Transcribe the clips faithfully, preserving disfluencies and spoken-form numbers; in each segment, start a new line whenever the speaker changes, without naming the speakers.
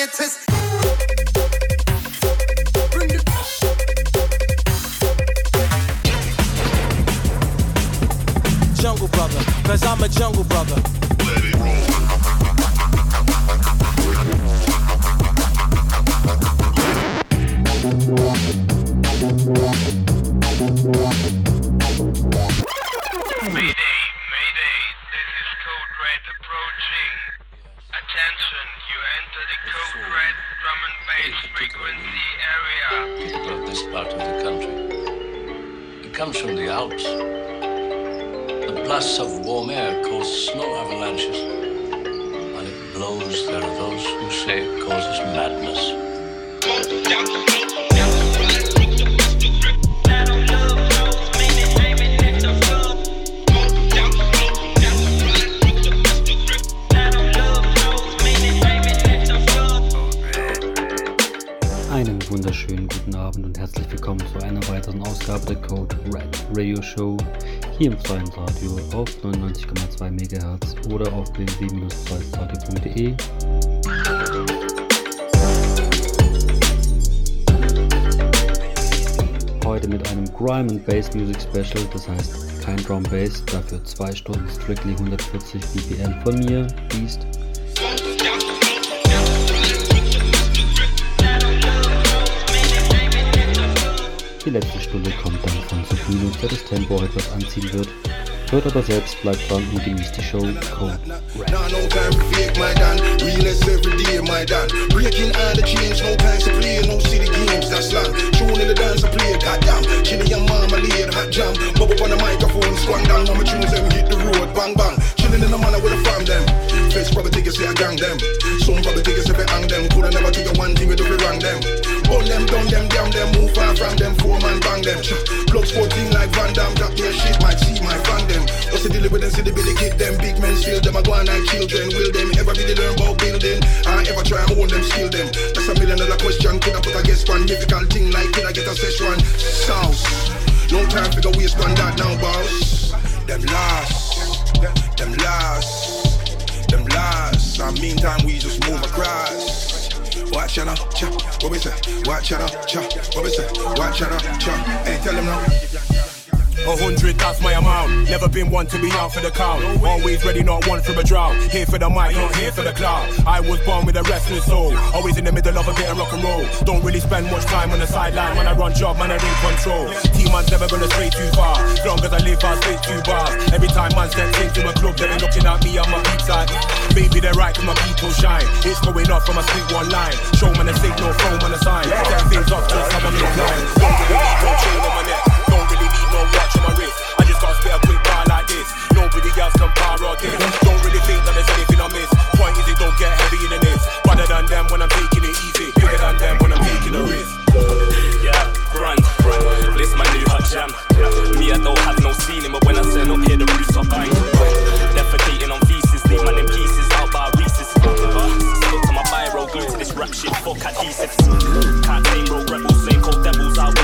scientist. Jungle brother, cause I'm a jungle brother. Let it roll.
Mayday, Mayday, this is Code Red approaching. Attention, you enter the Code Red drum and bass frequency area.
People of this part of the country. It comes from the Alps. The blasts of warm air cause snow avalanches. When it blows, there are those who say it causes madness.
Einen wunderschönen guten Abend und herzlich willkommen zu einer weiteren Ausgabe der Code Red Radio Show hier im freien Radio auf neunundneunzig Komma zwei Megahertz oder auf w w w punkt freiradio punkt de. Heute mit einem Grime and Bass Music Special, das heißt kein Drum Bass, dafür zwei Stunden strictly hundertvierzig B P M von mir, Beast. Die letzte Stunde kommt dann von Subminus, der das Tempo etwas anziehen wird. Hört aber selbst, bleibt dran und genießt die Show. Code Red.
Nah, no time for fake, my dad. Realness every day, my dad. Breaking all the chains, no time to play, no city games, that's land. Tune in the dance I play, goddamn. Chilling your mama, laid hot jam. Bob up on the microphone, swung down. When my tunes them hit the road, bang bang. Chilling in the manor with the farm them. Face probably think say I gang them. Some probably think say I hang them. Coulda never take a one thing with the wrong them. Burn them, down them, down them. Move far from them, four man bang them. Plugs fourteen like Van Damme. Got their shit, might see my fan them. What's the deal with them? See the billy kid them. Big men steal them. I go on like children. Will them ever really learn about building? I ever try and own them, steal them? That's a million dollar question. Could I put a guest one? Difficult thing like could I get a session? Sauce. No time for go waste on that now, boss. Them last. Them last. Them last. And meantime we just move across. Watch out, cha. What we say? Watch out, cha. What we say? Watch out, cha. Hey, tell them now.
A hundred, that's my amount. Never been one to be out for the count. Always ready, not one for a drought. Here for the mic, not here for the clout. I was born with a restless soul. Always in the middle of a bit of rock and roll. Don't really spend much time on the sideline. When I run job, man, I in control. T-man's never gonna stray too far. As long as I live, I'll stay two bars. Every time man steps into a club, they're looking at me on my beat side. Maybe they're right, cause my people shine. It's going off from a sweet one line. Show man a signal, phone man a sign. Set things up just how I'm inclined. Don't really need no chain on my neck. Don't really need no watch on my wrist. I just gotta spit a quick bar like this. Nobody else can power this. Don't really think that there's anything I miss. Point is it don't get heavy in the this. Better than them when I'm taking it easy. Bigger than them when I'm taking a risk.
Yeah, run, this my new hot jam. Me I don't have no ceiling, but when I turn up here the roof's up high. Defecating on feces, leave man in pieces out by Reese's. Stuck to my biro, glued to this rap shit, fuck adhesives. Can't tame road rebels, same cold devils out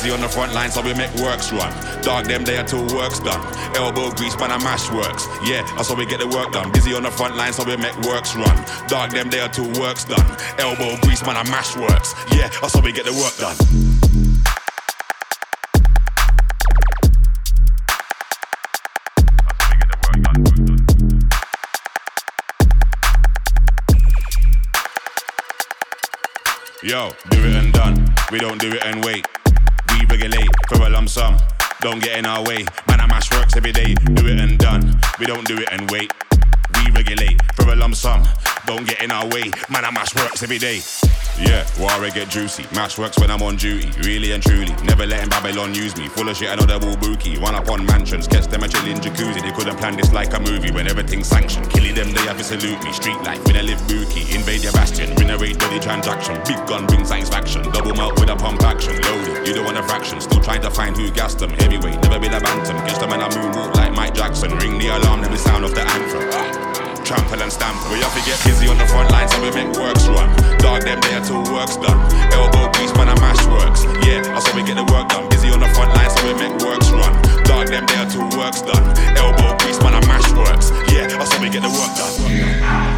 busy on the front line, so we make works run. Dog them there till work's done. Elbow grease, man, I mash works. Yeah, that's how we get the work done. Busy on the front line, so we make works run. Dog them there till work's done. Elbow grease, man, I mash works. Yeah, that's how we get the work done. Yo, do it and done. We don't do it and wait. We regulate for a lump sum. Don't get in our way. Man, I mash works every day. Do it and done. We don't do it and wait. We regulate for a lump sum. Don't get in our way. Man, I mash works every day. Yeah, war I get juicy. Mash works when I'm on duty, really and truly. Never letting Babylon use me. Full of shit, I know they're all bookie. One up on mansions, catch them a chillin' jacuzzi. They couldn't plan this like a movie when everything's sanctioned. Killing them, they have to salute me. Street life, when I live bookie. Invade your bastion, renovate body transaction. Big gun brings satisfaction. Double melt with a pump action. Loaded, you don't want a fraction. Still trying to find who gassed them. Heavyweight, never been a bantam. Catch them and I moonwalk like Mike Jackson. Ring the alarm, then the sound of the anthem. Trample and stamp. We have to get busy on the front line, so we make works run. Dog them there till work's done. Elbow grease, man, I mash works. Yeah, that's how we get the work done. Busy on the front line, so we make works run. Dog them there till work's done. Elbow grease, man, I mash works. Yeah, that's how we get the work done.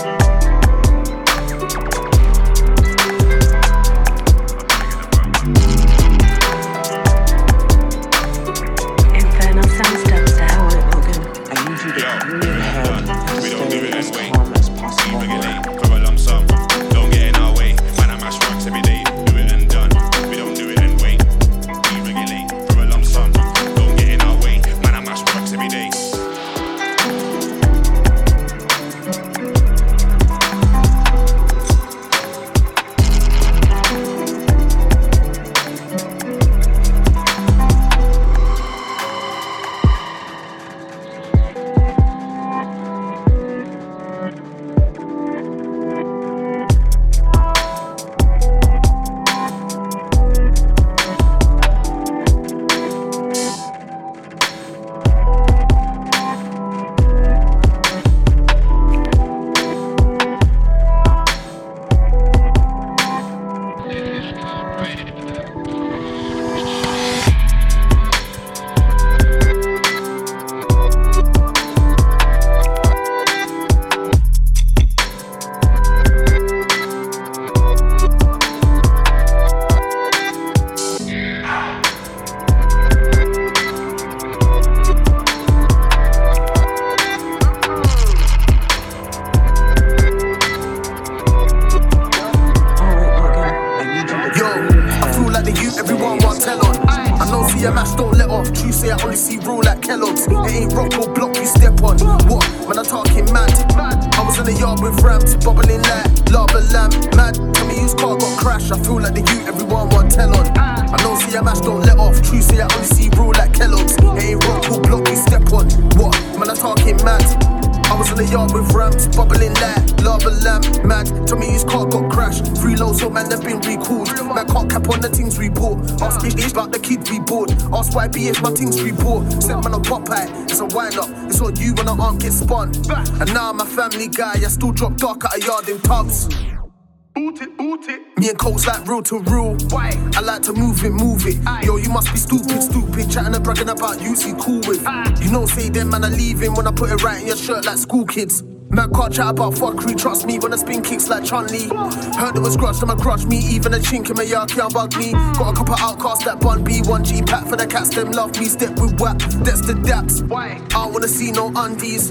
If my things report, set man on Popeye, it's a wind up, it's on you when I aren't get spun. And now I'm a family guy, I still drop dark at a yard in pubs. Boot it, boot it. Me and Cole's like real to real. Why? I like to move it, move it. Aye. Yo, you must be stupid, stupid. Chatting and bragging about you, see cool with. Aye. You know, say them man are leaving when I put it right in your shirt like school kids. Man can't chat about fuckery, trust me when I spin kicks like Chun-Li. Heard it was grudge, them a grudge me. Even a chink in my yard can't bug me. Got a couple outcasts that bun B, one G pack for the cats, them love me. Step with whap, that's the daps. Why? I don't wanna see no undies.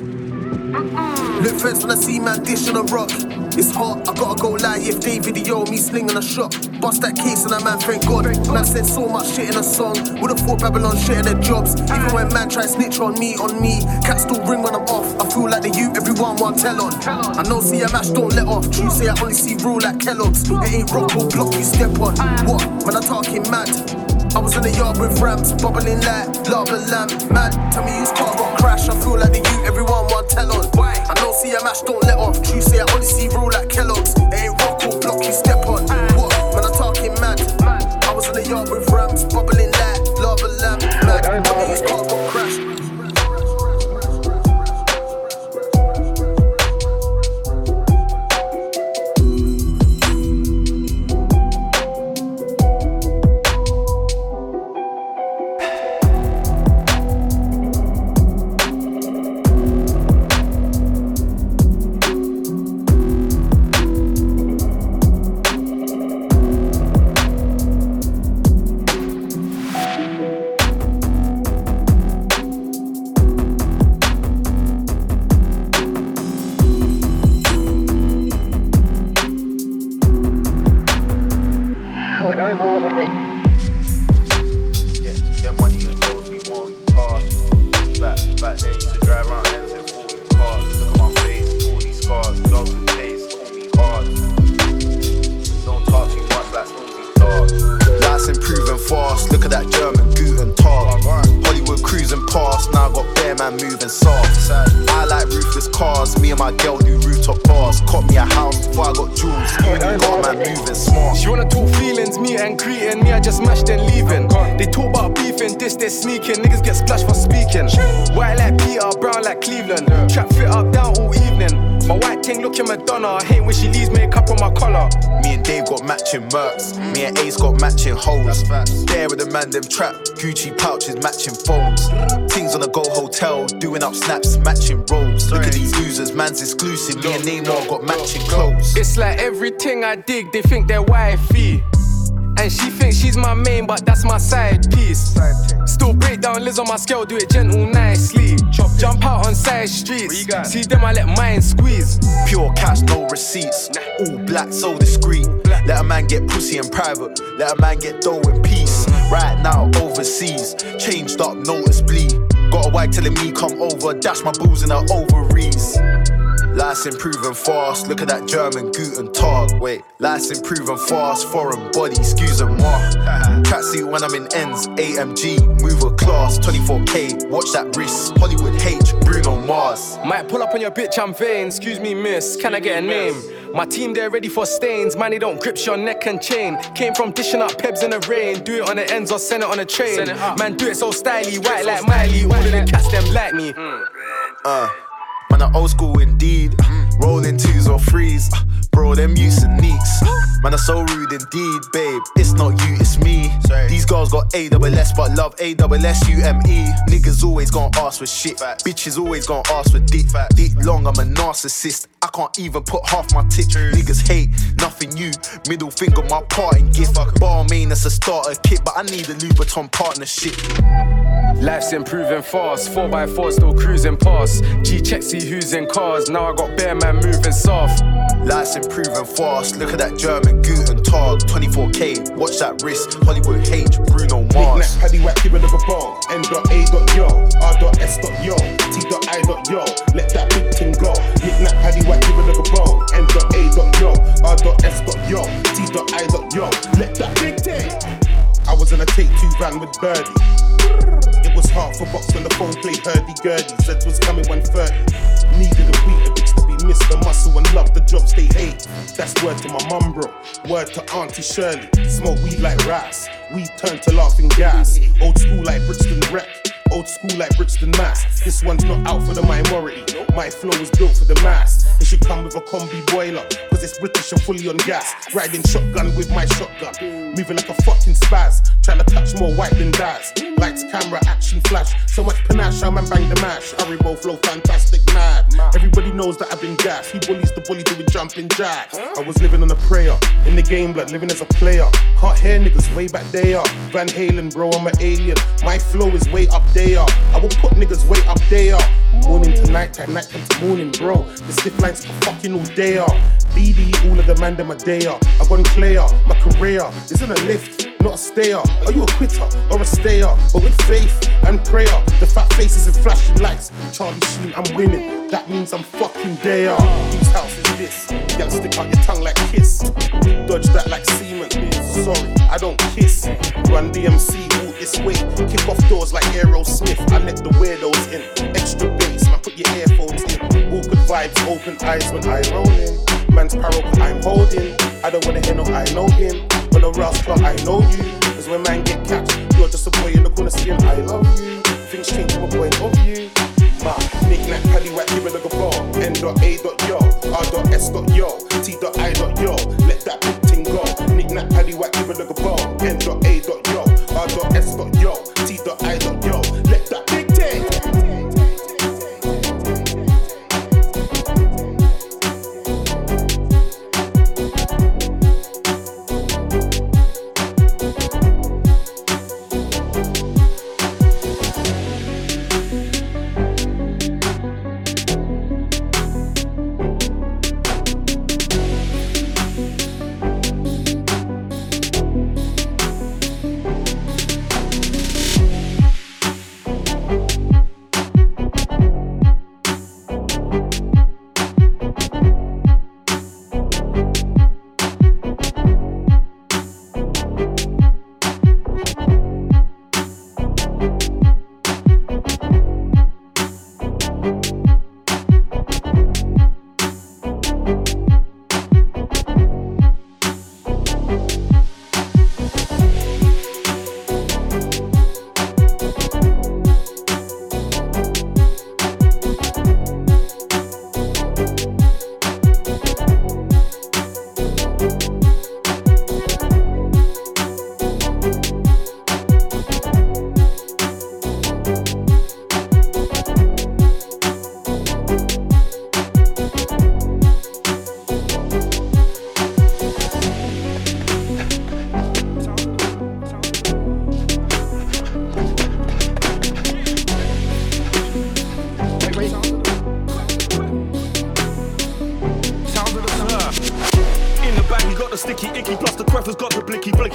Mm-mm. Look first when I see man dish on a rock. It's hot, I gotta go lie if they video me slinging a shot. Bust that case and that man, thank God. Man said so much shit in a song. Would've thought Babylon shit in their jobs. Even when man try snitch on me, on me, cats still ring when I'm off. I feel like the youth everyone want tell on. I know see a match don't let off. True say I only see rule like Kellogg's. It ain't rock or block you step on. What? Man I talking mad. I was in the yard with rams, bubbling like lava lamp. Mad, tell me whose car got crashed. I feel like the youth everyone want tell on. I know see a match don't let off. True say I only see rule like Kellogg's. It ain't rock or block you step on. What? Man I talking mad. I was in the yard with rams, bubbling like lava lamp. Mad, tell me whose car got crashed.
Code or more of it.
Yeah, get money and goals, we want cars. Back, back then used to drive around ends in forty cars. Look at my face, all these scars, dogs with taste, call me hard. Don't talk too much like Snoopy Dogg.
Life's improving fast, look at that German Guten Tag. Hollywood cruising past, now I got bear man moving soft. I like roofless cars, me and my girl do rooftop bars. Caught me a house before I got jewels, only got man moving smart.
She wanna talk feelings, me and greeting, me I just smashed and leaving. They talk about beefing, this they sneaking, niggas get splashed for speaking. White like Peter, brown like Cleveland, trap fit up down all evening. My white ting looking Madonna, hate when she leaves makeup on my collar.
Me and Dave got matching mercs, me and Ace got matching hoes. There with the man them trap, Gucci pouches matching phones. Things on the Go Hotel, doing up snaps, matching robes. Look at these losers, man's exclusive, me and Neymar got matching clothes.
It's like everything I dig, they think they're wifey. And she thinks she's my main, but that's my side piece. Still break down Liz on my scale, do it gentle, nicely. Jump out on side streets, see them I let mine squeeze.
Pure cash, no receipts, all black, so discreet. Let a man get pussy in private, let a man get dough in peace. Right now, overseas, changed up noticeably. Got a wife telling me come over, dash my booze in her ovaries. Life's improving fast, look at that German Guten Tag. Wait, life's improving fast, foreign body, excuse moi. Tracksuit when I'm in ends, A M G, move a class, twenty-four K, watch that wrist, Hollywood H, Bruno Mars.
Might pull up on your bitch, I'm vain, excuse me miss, can I get a name? My team, they're ready for stains, man, they don't grip your neck and chain. Came from dishing up pebs in the rain, do it on the ends or send it on a train. Man, do it so styly, white like Miley, all of them cats, them like me.
Uh. Man, I'm old school indeed. Rolling twos or threes. Bro, them use and neeks. Man, I'm so rude indeed, babe. It's not you, it's me. These girls got A double S, but love A double S U M E. Niggas always gon' ask for shit. Bitches always gon' ask for dick. Dick long, I'm a narcissist. I can't even put half my tip. Niggas hate, nothing new. Middle finger, my parting gift. Balmain, that's a starter kit, but I need a Louboutin partnership.
Life's improving fast, four by four still cruising past. G-check, see who's in cars, now I got bear man moving soft.
Life's improving fast, look at that German Guten Tag. twenty-four K, watch that wrist, Hollywood H, Bruno Mars.
Knick-knack, paddy whack, give it a ball. N dot A dot yo, R dot S dot yo, T dot I dot yo, let that big thing go. Knick-knack, paddy whack, give it a ball. N dot A dot yo, R dot S dot yo, T dot I dot yo, let that big thing. I was in a take two van with Birdie. It was hard for box when the phone played hurdy-gurdy. Zeds was coming one thirty. Needed a week, a bitch to be Mister Muscle and love the jobs they hate. That's word to my mum, bro. Word to Auntie Shirley. Smoke weed like rats. Weed turned to laughing gas. Old school like Brixton Rep. Old school like Brixton Mass. This one's not out for the minority. My flow was built for the mass. It should come with a combi boiler, cause it's British and fully on gas. Riding shotgun with my shotgun. Moving like a fucking spaz. Trying to touch more white than Daz. Lights, camera, action, flash. So much panache, I'm man bang the mash. Haribo flow, fantastic, mad. Everybody knows that I've been gas. He bullies the bully doing jumping jacks. I was living on a prayer. In the game, blood, living as a player. Can't hear niggas way back there. Van Halen, bro, I'm an alien. My flow is way up there. I will put niggas way up there. Morning to night time, night time to morning, bro. The stiff lines for fucking all day. B D, all of the man, them a day. I've gone clear. My career is in a lift, not a stayer. Are you a quitter or a stayer? But with faith and prayer, the fat faces and flashing lights. Charlie Sheen, I'm winning. That means I'm fucking there. Whose house is this? Y'all stick out your tongue like kiss. Dodge that like semen. Sorry, I don't kiss. Run D M C, walk this way. Kick off doors like Aerosmith. I let the weirdos in. Extra bass, man, put your earphones in. Awkward vibes, open eyes when I roll in. Man's parrot, I'm holding. I don't wanna hear no I know him. When a rascal, I know you. Cause when man get catch, you're just a boy in the corner saying I love you. Things change from a point of view. Ma, knick-knack, paddywhack, give it like a ball. N dot A dot yo, R dot S dot yo, T dot I dot yo, let that big thing go. Knick-knack, paddywhack, give it like a ball. N dot A dot yo, R dot S dot yo, T dot I dot yo, let that big thing.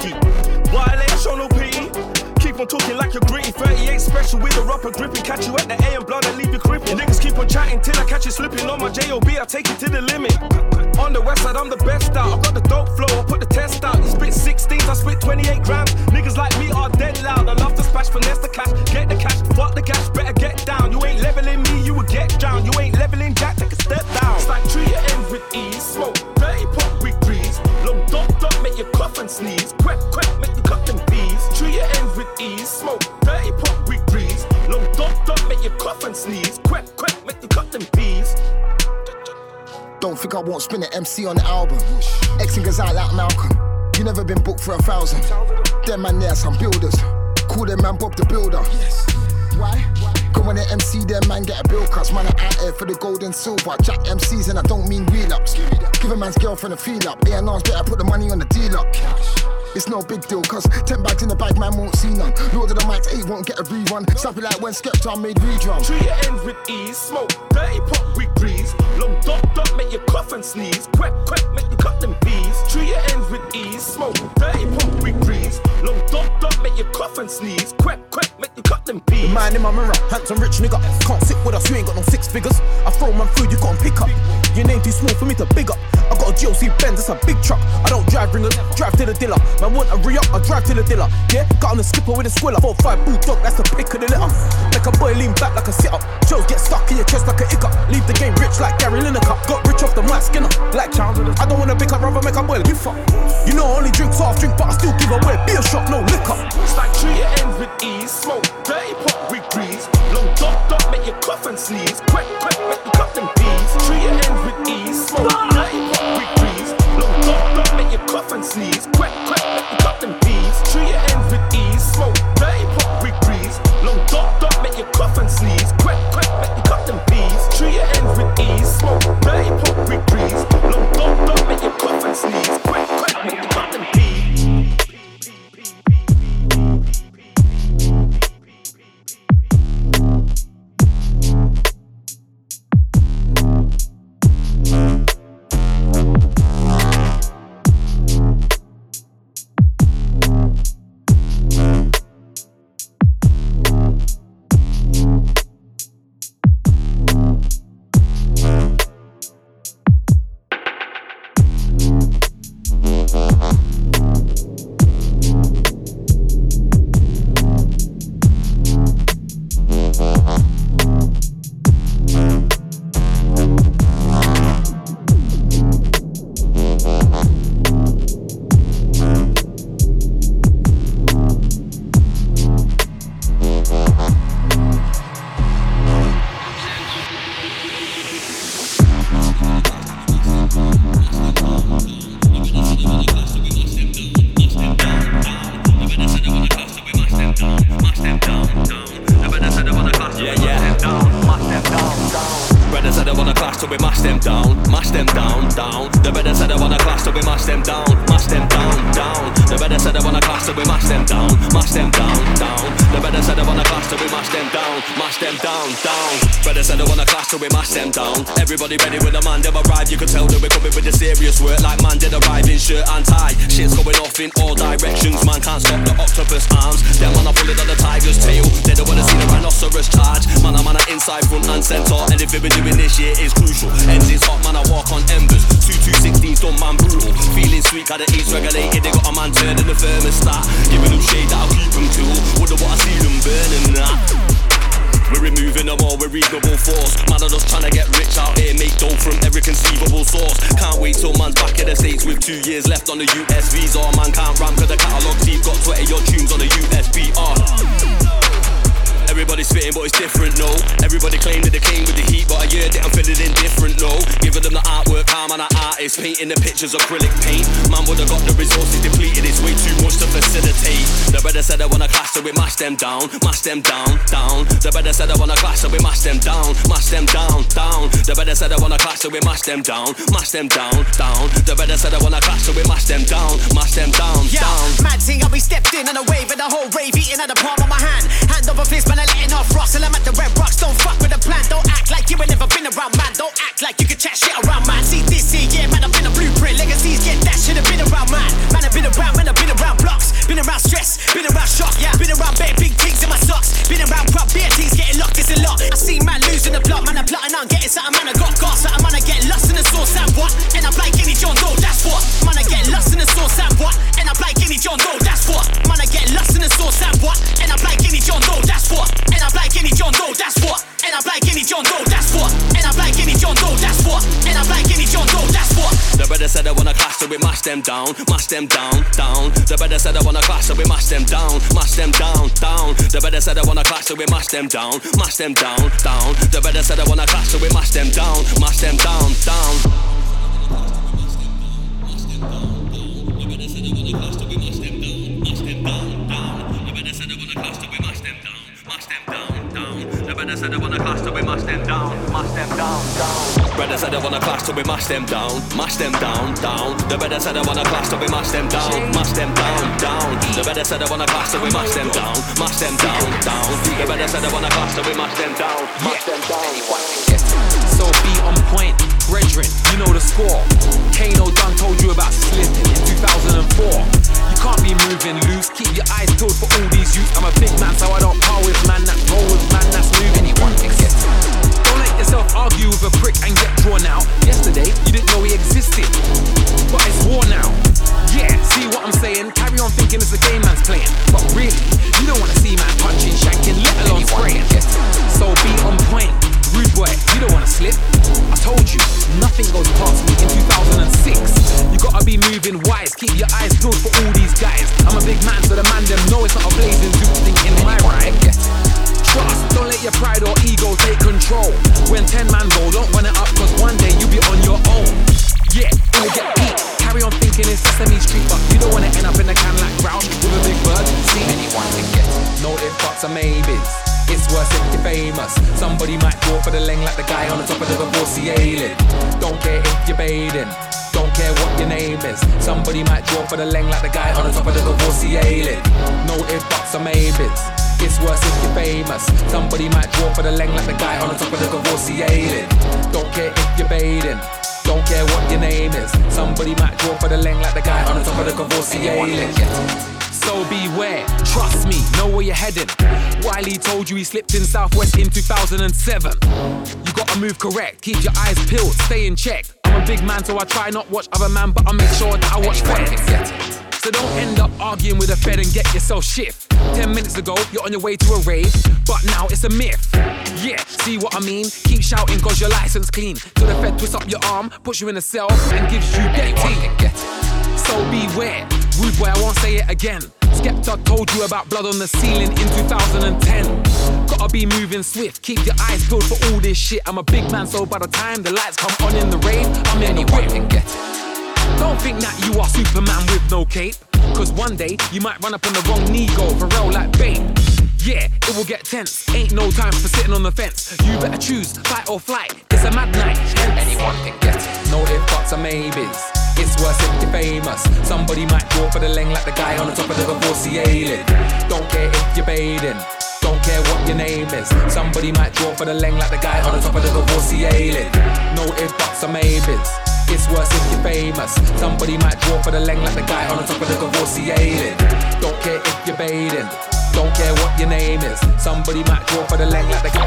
geek. While I ain't show no pity. Keep on talking like you're gritty. thirty-eight special with a rapper gripping. Catch you at the A and blood and leave you crippin'. Niggas keep on chatting till I catch you slipping. On my J O B, I take it to the limit. On the west side, I'm the best out. I got the dope flow, I put the test out. You spit sixteens, I spit twenty-eight grams. Niggas like me are dead loud. I love to splash, finesse the cash. Get the cash, fuck the cash, better get down. You ain't leveling me, you will get down. You ain't leveling Jack, take a step down. It's like treat your end with ease. Smoke, dirty pop with grease. Long dot dot, make you cough and sneeze. Quack, quack, make you cut them bees. Treat your end with ease. Smoke, dirty pop with grease. Long dot dot, make you cough and sneeze. Quack, quack, make you cut them bees.
Don't think I won't spin an M C on the album. Xing goes out like Malcolm. You never been booked for a thousand. Them man there some builders. Call them man Bob the Builder. Why? Go on the M C, them man get a bill cuts. Man are out here for the gold and silver. Jack M Cs and I don't mean wheel ups. Give a man's girlfriend a feel up. A and R's better put the money on the deal up. It's no big deal, cause ten bags in the bag, man won't see none. Lord of the mics, eight won't get a rerun. Slap it like when Skepta made redrum.
Treat your ends with ease, smoke, dirty pop with grease. Long dot dot, make you cough and sneeze. Quack, quack, make you cut them bees. Treat your ends with ease, smoke, dirty pop with grease. Long dot dot, make you cough and sneeze. Quack, quack, make you cut them bees.
The man in my mirror, handsome rich nigga. Can't sit with us, you ain't got no six figures. I throw man food, you can't pick up. Your name too small for me to big up. I got a G L C Benz, it's a big truck. I don't drive ringers, drive to the dealer. Man want a re-up, I drive to the dealer. Yeah, got on the skipper with a squiller. Four five boot dog, that's the pick of the litter. Make a boy lean back like a sit-up. Shows get stuck in your chest like a hiccup. Leave the game rich like Gary Lineker. Got rich off the Mike Skinner. Like Chandler. I don't wanna pick up, rather make a boil. You fuck. You know I only drink soft drink, but I still give away beer shot, no liquor.
It's like treat your ends with ease. Smoke, dirty pop with grease. Long dot dot, make you cough and sneeze. Quack, quack, make you cut them bees. Treat your ends with ease. Smoke, dirty pop with grease. Long dot dot, make you cough and sneeze. Quack, quack, make you cut them bees. Treat your ends with ease. Smoke, dirty pop with grease. Long dot dot, make you cough and sneeze. Quack, quack, make you cut them bees. Treat your ends with ease. Smoke, dirty pop with grease. Long dot dot, make you cough and sneeze. Quack, quack, make you cut them bees.
Everybody ready when the man them arrive. You can tell that we're coming with the serious work. Like man did arrive in shirt and tie. Shit's going off in all directions. Man can't stop the octopus arms. Them man are pulling on the tiger's tail. They don't wanna see the rhinoceros charge. Man a man are inside, front and centre. Anything we're doing this year is crucial. Ends is hot, man I walk on embers. Two two sixteens done man brutal. Feeling sweet, got the eats regulated. They got a man turning the thermostat. Giving them shade that'll keep them cool. Wouldn't wanna see them burning that. We're removing them all with reasonable force. Man are just trying to get rich out here, make dough from every conceivable source. Can't wait till man's back in the States with two years left on the U S Vs. Or man can't ram cause the catalogue team got twenty your tunes on the U S B. Uh. Everybody's spitting but it's different, no. Everybody claim that they came with the heat, but I heard that I'm feeling indifferent, no. Giving them the artwork, calm and an artist. Painting the pictures acrylic paint. Man would've got the resources depleted, it's way too much to facilitate. The brother said I wanna clash so we mash them down. Mash them down, down. The brother said I wanna clash so we mash them down. Mash them down, down. The brother said I wanna clash so we mash them down. Mash them down, down. The brother said I wanna clash so we mash them down. Mash them down,
yeah,
down.
Mad thing how we stepped in and a wave and the whole rave eating at the palm of my hand. Hand over fist, man, I'm letting off rocks. And I'm at the red rocks, don't fuck with the plan. Don't act like you ain't never been around, man. Don't act like you can chat shit around, man. See this here, yeah, man, I've been a blueprint. Legacies get that shit have been around, man. Man, I've been around, man, I've been around block.
mash them down, mash them down, down. The better said I wanna clash, so we mash them down, mash them down, down. The better said I wanna clash, so we mash them down, mash them down, down. The better said I wanna clash, so we mash them down, mash them down, down. The better said I wanna clash, so we mash them down, mash them down, down. The better said I wanna clash, so we mash them down, mash them down, down. The better said I wanna clash, so we mash them down, mash them down, down. Brother said I wanna clash, so we mash them down, mash them down, down. The better said I wanna clash, so we mash them down, mash them down, down. The better said I wanna clash, so we mash them down, mash them down, down. The better said I wanna clash, so we mash them down, mash them down.
So be on point, brethren, you know the score. Kano done told you about slipping in two thousand four. You can't be moving loose, keep your eyes peeled for all these youths. I'm a big man, so I don't par with man that roll with man that's moving. Anyone can get it. Don't let yourself argue with a prick and get drawn out. Yesterday, you didn't know he existed, but it's war now. Yeah, see what I'm saying? Carry on thinking it's a game man's playing, but really, you don't wanna see man punching, shanking, let alone spraying. So be on point. Rude boy, you don't wanna slip. I told you, nothing goes past me in two thousand six. You gotta be moving wise, keep your eyes peeled for all these guys. I'm a big man, so the man them know it's not a blazing suit thing in my ride. Trust, don't let your pride or ego take control. When ten man roll, don't run it up, cause one day you'll be on your own. Yeah, it'll get beat. Carry on thinking it's Sesame Street, but you don't wanna end up in a can like Grouch with a big bird. See, anyone can get it. No if, buts, or maybes. It's worse if you're famous. Somebody might go for the leng like the guy on the top of the divorcee ailing. Don't care if you're bathing, don't care what your name is. Somebody might draw for the leng like the guy on the top of the divorcee ailing. No if, buts, or maybes. It's worse if you're famous. Somebody might draw for the leng like the guy on the top of the divorcee ailing. Don't care if you're bathing, don't care what your name is. Somebody might draw for the leng like the guy on the top of the divorcee ailing. So beware, trust me, know where you're heading. Wiley told you he slipped in Southwest in two thousand seven. You gotta move correct, keep your eyes peeled, stay in check. I'm a big man, so I try not watch other man, but I make sure that I watch feds. So don't end up arguing with a fed and get yourself shift. Ten minutes ago, you're on your way to a rave, but now it's a myth. Yeah, see what I mean? Keep shouting cause your license clean, till the fed twists up your arm, puts you in a cell, and gives you death. So beware, rude boy, I won't say it again. Skepta told you about blood on the ceiling in two thousand ten. Gotta be moving swift, keep your eyes peeled for all this shit. I'm a big man, so by the time the lights come on in the rave, I'm in the whip. Don't think that you are Superman with no cape, cause one day you might run up on the wrong Nego for real like bait. Yeah, it will get tense, ain't no time for sitting on the fence. You better choose, fight or flight, it's a mad night. Anyone can get it. No if, buts, or maybes. It's worse if you're famous. Somebody might draw for the leng like the guy on the top of the divorcee ailing. Don't care if you're bathing, don't care what your name is. Somebody might draw for the leng like the guy on the top of the divorcee ailing. No if, buts, or maybes. It's worse if you're famous. Somebody might draw for the leng like the guy on the top of the divorcee ailing. Don't care if you're bathing, don't care what your name is. Somebody might draw for the leng like the guy.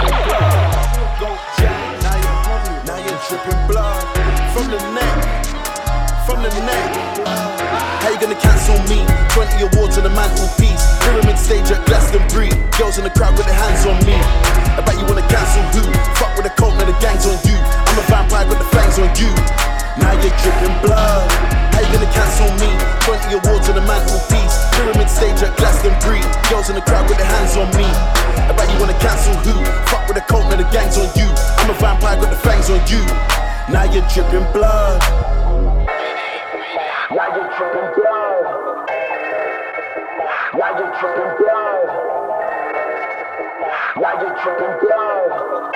Go jack, now you're now you're dripping blood from the neck. From the neck. How you gonna cancel me? twenty awards on the mantelpiece. Pyramid stage at Glastonbury. Girls in the crowd with their hands on me. I bet you wanna cancel who? Fuck with the cult, now the gang's on you. I'm a vampire, got the fangs on you. Now you're dripping blood. How you gonna cancel me? twenty awards on the mantelpiece. Pyramid stage at Glastonbury. Girls in the crowd with their hands on me. I bet you wanna cancel who? Fuck with the cult, now the gang's on you. I'm a vampire, got the fangs on you. Now you're dripping blood. Now you're dripping blood. Now you're dripping blood. Now you're dripping blood.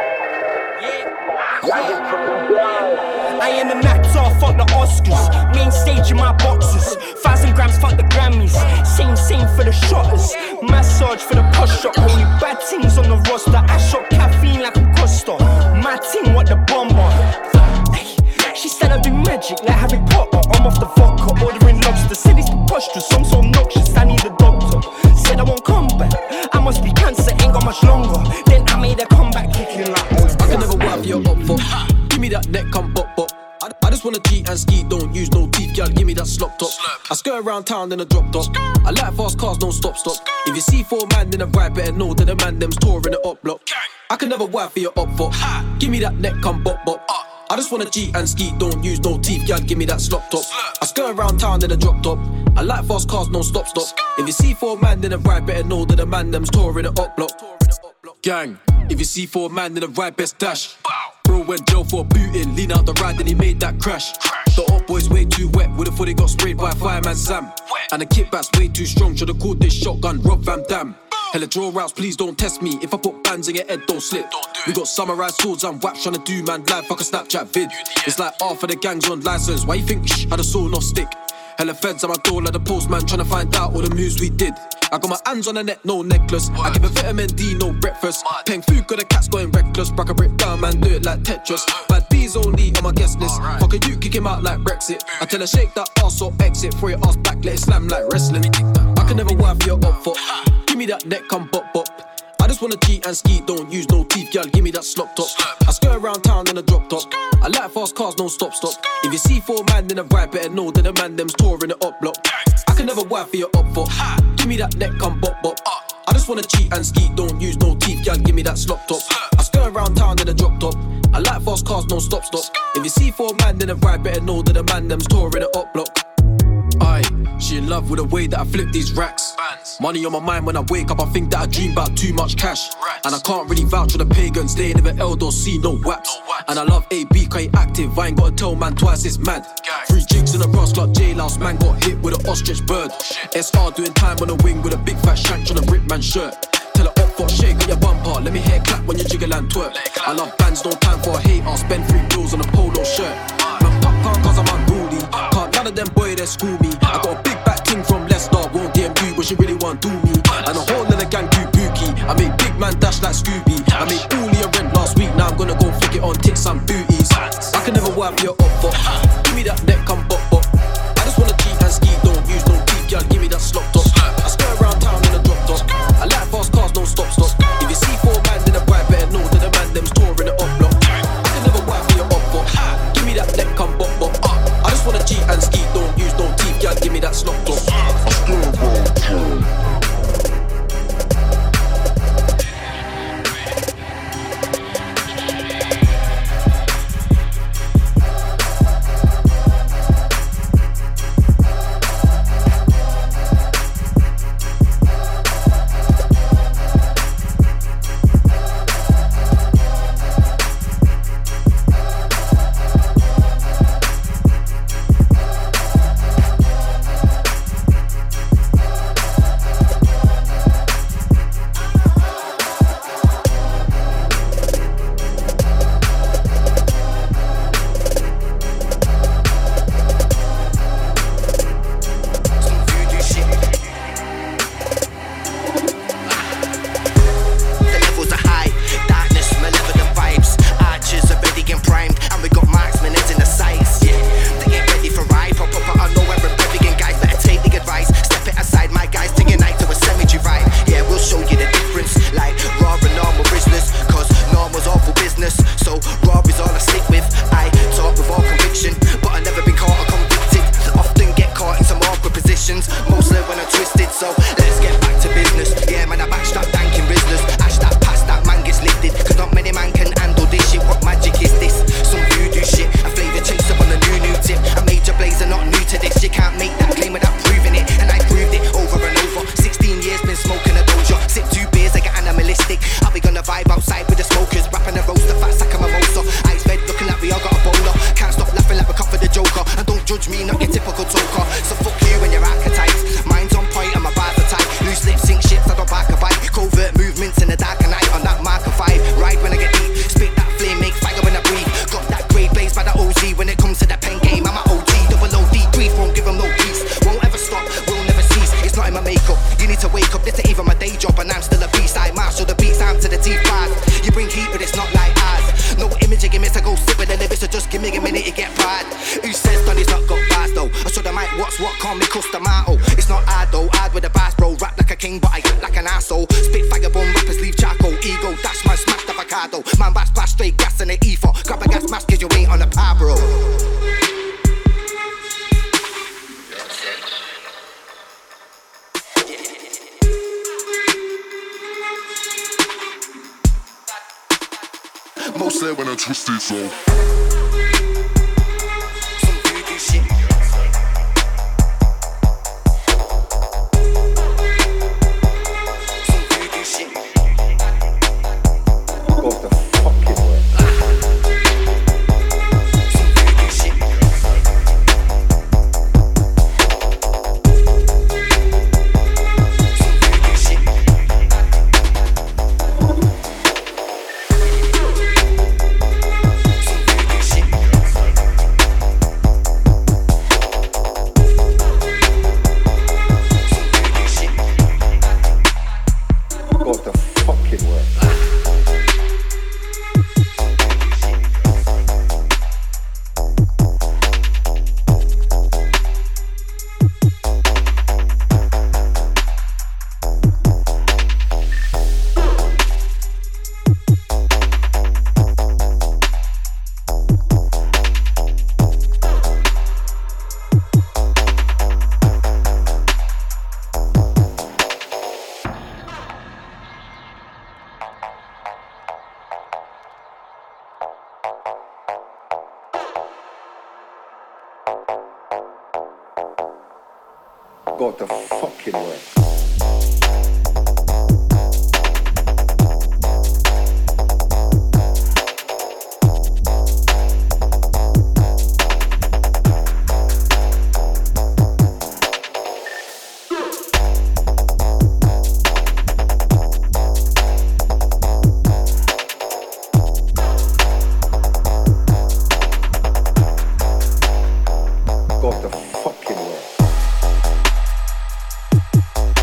Now you're dripping blood.
I am an actor, fuck the Oscars. Main stage in my boxes. Thousand grams, fuck the Grammys. Same, same for the shotters. Massage for the posture. Only bad things on the roster. I shot caffeine like a Costa. My team, what the bomber. She said I do magic like Harry Potter. I'm off the vodka, ordering lobster. Said it's preposterous, I'm so obnoxious, I need a doctor. Said I won't come back, I must be cancer, ain't got much longer. Then I made a comeback kicking like oh,
I can never wipe your up for. Give me that neck, come pop pop. I, I just wanna cheat and ski, don't use no teeth, girl. Give me that slop top. I skirt around town, then I drop top. I like fast cars, don't stop stop. If you see four man, then I ride, better know that the man them's touring the up block. I can never wipe for your up for. Give me that neck, come pop pop. I just wanna cheat and skeet, don't use no teeth, girl, give me that slop top. I skirt around town in a drop top. I like fast cars, no stop stop. If you see four man in a ride, better know that the man them's touring the up block. Gang, if you see four man in a ride, best dash. Bro went jail for booting, lean out the ride, then he made that crash. The up boy's way too wet, would've thought he got sprayed by a fireman Sam. And the kickback's way too strong, should've called this shotgun Rob Van Dam. Hella draw routes, please don't test me. If I put bands in your head, don't slip. We got samurai swords and waps tryna do man live, fuck a Snapchat vid. It's like half of the gang's on license. Why you think shh, had a saw not stick? Hella feds at my door like the postman tryna find out all the moves we did. I got my hands on the neck, no necklace. I give a vitamin D, no breakfast. Paying food, got the cats going reckless. Brack a brick down, man, do it like Tetris. Bad B's only on my guest list. Fuck a you, kick him out like Brexit. I tell her shake that ass or exit. Throw your ass back, let it slam like wrestling. I can never wife your up for. Give me that neck, come bop bop. I just wanna cheat and skeet, don't use no teeth, girl, give me that slop top. I skirt around town in a drop top. I like fast cars, no stop stop. If you see four man in a ride, better know that the man them's touring the up block. I can never wife for your up for. Give me that neck, come bop bop. I just wanna cheat and skeet, don't use no teeth, girl, give me that slop top. I skirt around town in a drop top. I like fast cars, no stop stop. If you see four man in a ride, better know that the man them's touring the up block. Aye, she in love with the way that I flip these racks. Money on my mind when I wake up, I think that I dream about too much cash. And I can't really vouch for the pagans, they ain't never L or C, no waps. And I love A B, cause he active, I ain't gotta tell man twice, it's mad. Three jigs in a brass clock, jailhouse, man got hit with an ostrich bird. S R doing time on the wing with a big fat shank on a rip man shirt. Tell her up for shake at your bumper, let me hear clap when you jiggle and twerk. I love bands, no time for a hate, I'll spend three bills on a polo shirt. Man popcorn cause I'm unruly, can't none of them boy they school me. I got a big back ting from Leicester, won't D M you, but she really want do me. And a whole lot of gang do bookie, I made big man dash like Scooby. I made all your rent last week, now I'm gonna go flick it on tits and booties. I can never wipe your up for, give me that neck, come bop bop. I just wanna cheat and ski, don't use no teeth, girl, give me that slop top. I skirt around town in a drop top. I like fast cars, don't stop stop. If you see four man in a ride, better know that the man them's touring the up block. I can never wipe your up for, give me that neck, come bop bop. I just wanna cheat and ski, don't use no teeth, girl, give me that slop top.
Mostly when I twist it so Got the fucking work. Got the fucking work.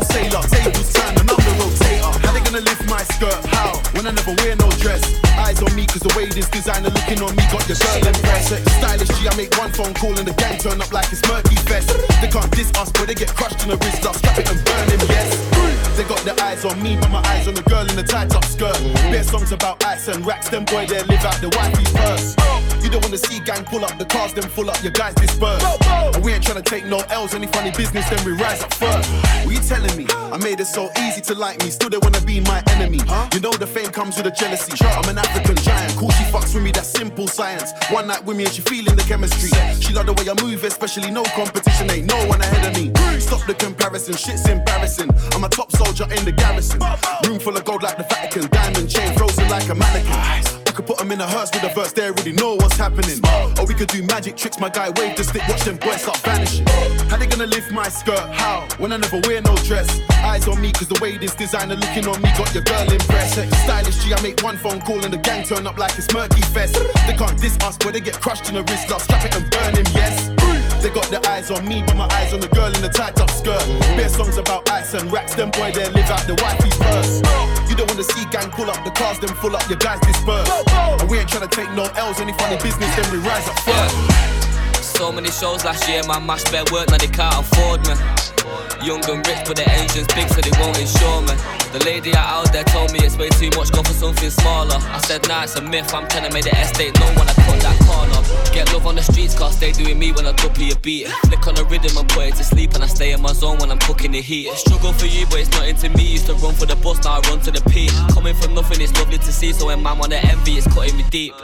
no sailor. Tables turn and I'm the rotator. How they gonna lift my skirt? How? When I never wear no dress. Eyes on me cause the way this designer looking on me got your girl impressed. Stylish G, I make one phone call and the gang turn up like it's Murky Fest. They can't diss us but they get crushed in the wrist. I'll strap it and burn him, yes. They got their eyes on me but my eyes on the girl in the tight up skirt. Bare songs about ice and racks, them boy they live out the wifey's purse. You don't wanna see gang pull up the cars, then full up your guys disperse. And we ain't tryna take no L's, any funny business, then we rise up first. What you telling me? I made it so easy to like me, still they wanna be my enemy. Huh? You know the fame comes with a jealousy. I'm an African giant, cool she fucks with me, that's simple science. One night with me and she feeling the chemistry. She love the way I move, especially no competition, ain't no one ahead of me. Stop the comparison, shit's embarrassing. I'm a top soldier in the garrison. Room full of gold like the Vatican, diamond chain frozen like a mannequin. I could put them in a hearse with a verse, they already know what's happening. Or we could do magic tricks, my guy wave the stick, watch them boys start vanishing. How they gonna lift my skirt? How? When I never wear no dress. Eyes on me cause the way this designer looking on me got your girl impressed. Stylish G, I make one phone call and the gang turn up like it's Murky Fest. They can't diss us but they get crushed in the wrist. I'll strap it and burn him, yes. They got their eyes on me but my eyes on the girl in the tight up skirt. Bare songs about ice and racks, them boy they live out the wifey's purse. You don't wanna see gang pull up the cars, then full up your guys disperse. And we ain't tryna take no L's, any funny business, then we rise up first.
So many shows last year, man, mashed bare work, now they can't afford me. Young and rich, but the engine's big, so they won't insure me. The lady out there told me it's way too much, go for something smaller. I said, nah, it's a myth, I'm trying to make the estate known when I cut that corner. Get love on the streets, cause they doing me when I duppy a beat. Flick on the rhythm and put it to sleep, and I stay in my zone when I'm cooking the heat. Struggle for you, but it's nothing to me. Used to run for the bus, now I run to the peak. Coming from nothing, it's lovely to see, so when man wanna envy, it's cutting me deep.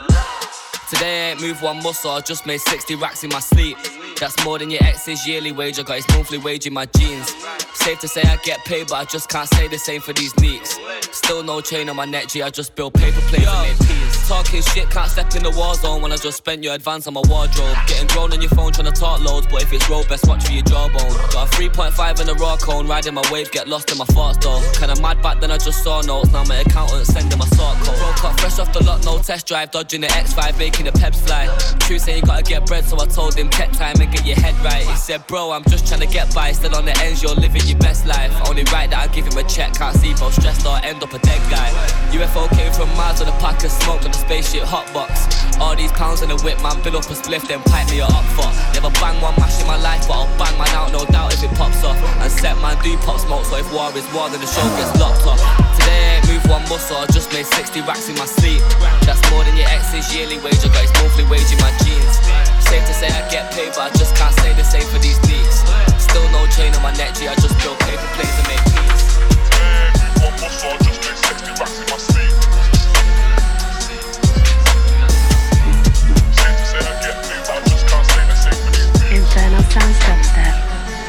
Today I ain't moved one muscle, I just made sixty racks in my sleep. That's more than your ex's yearly wage, I got his monthly wage in my jeans. Safe to say I get paid, but I just can't say the same for these neeks. Still no chain on my neck, G, I just build paper plates and make peas. Talking shit, can't step in the war zone when I just spent your advance on my wardrobe. Getting grown on your phone trying to talk loads, but if it's road, best watch for your jawbone. Got a three point five in the raw cone, riding my wave, get lost in my thoughts though. Kinda mad back then I just saw notes, now my accountant sending my sort code. Broke up fresh off the lot, no test drive, dodging the X five, making the peps fly. True saying you gotta get bread, so I told him take time and get your head right. He said, bro, I'm just trying to get by, still on the ends, you're living your best life. Only right that I give him a check, can't see both stressed or end up a dead guy. U F O came from Mars with a pack of smoke on the spaceship hotbox. All these pounds in the whip, man, build up a spliff, then pipe me a up for. Never bang one mash in my life, but I'll bang man out, no doubt if it pops off. And set man do pop smoke, so if war is war, then the show gets locked off. Today I ain't moved one muscle, I just made sixty racks in my sleep. That's more than your ex's yearly wage, I got his monthly wage in my jeans. Safe to say I get paid, but I just can't say the same for these needs. Still no chain on my neck, G, I just build paper plates and make peas.
One muscle, I just made sixty racks in my sleep. Safe to say I get paid, but I just can't say the same for these needs.
Infernal Sounds Dubstep.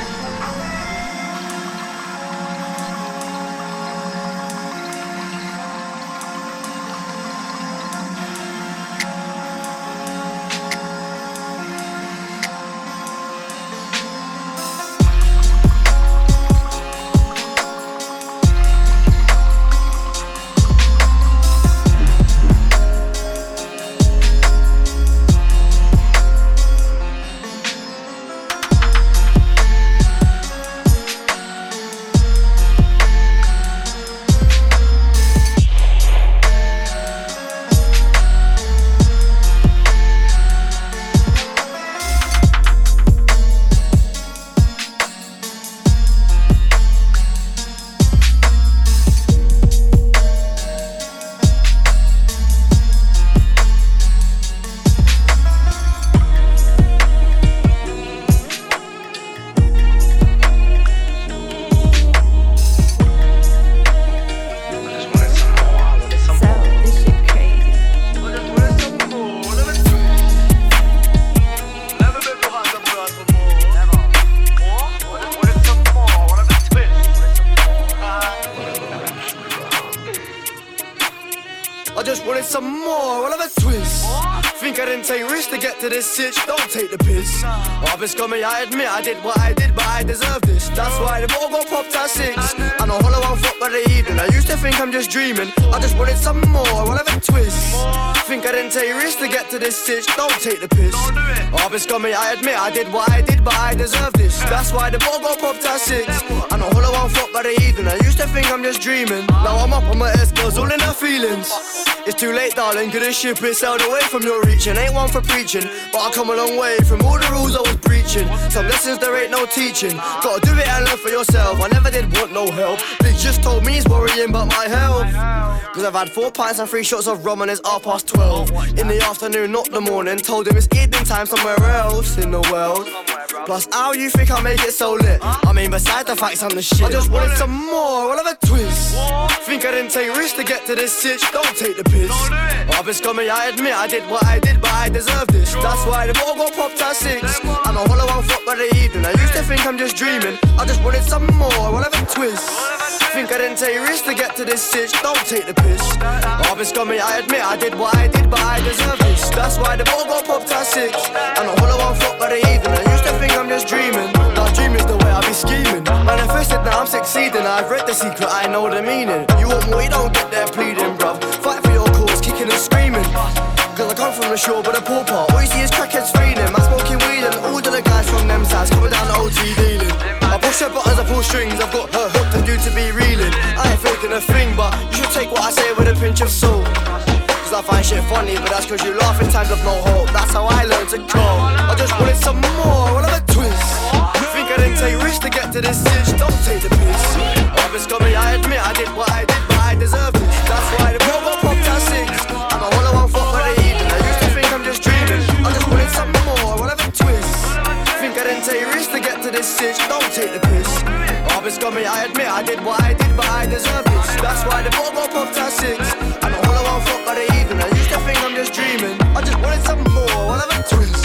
I just wanted some more, all of a twist. Think I didn't take risks to get to this sitch, don't take the piss. Oh, it's got me, I admit I did what I did, but I deserve this. That's why the ball got popped at six. And a hollow one fuck by the evening. I used to to think I'm just dreaming. I just wanted some more, I'll have a twist. Think I didn't take risks to get to this sitch, don't take the piss. I've been scummy, I admit I did what I did, but I deserve this. That's why the ball got popped at six. I know all I want fuck by the heathen, I used to think I'm just dreaming. Now I'm up on my S-girls, all in her feelings. It's too late, darling, could this ship it sailed away from your reaching. Ain't one for preaching, but I come a long way from all the rules I was preaching. Some lessons there ain't no teaching, gotta do it and learn for yourself. I never did want no help, they just told me he's worrying about my health. Cause I've had four pints and three shots of rum and it's half past twelve. In the afternoon, not the morning, told him it's evening time somewhere else in the world. Plus, how you think I make it so lit? I mean, besides the facts, I'm the shit. I just wanted some more, I'll have a twist. Think I didn't take risks to get to this sitch, don't take the piss. I've been scummy, I admit I did what I did, but I deserve this. That's why the ball got popped at six. I'm a hollow one fuck by the evening, I used to think I'm just dreaming. I just wanted some more, I'll have a twist. Think I didn't take risks to get to this sitch, don't take the piss. I've been scummy, I admit I did what I did, but I deserve this. That's why the ball got popped at six. I'm a hollow one fuck by the evening, I used to think I'm just dreaming. That dream is the way I be scheming. Manifested, now I'm succeeding. I've read the secret, I know the meaning. You want more, you don't get there pleading, bruv. Fight for your cause, kicking and screaming. Cause I come from the shore, but the poor part. All you see is crackheads feeding. I'm smoking weed and all of the guys from them sides coming down the O T dealing. I push her buttons, I pull strings. I've got her hooked and due to be reeling. I ain't faking a thing, but you should take what I say with a pinch of salt. Cause I find shit funny, but that's cause you laugh in times of no hope. That's how I learned to cope. I just wanted some more, I'll have a twist. Think I didn't take risks to get to this sitch, don't take the piss. I've been scummy, I admit I did what I did, but I deserve this. That's why the ball got popped at six. I'm a hollow one fuck by the evening, I used to think I'm just dreaming. I just wanted some more, I'll have a twist. Think I didn't take risks to get to this sitch, don't take the piss. I've been scummy, I admit I did what I did, but I deserve this. That's why the ball got popped at six. I'm a hollow one fuck by the evening, I used to think I'm just dreaming. I just wanted some more, I'll have a twist.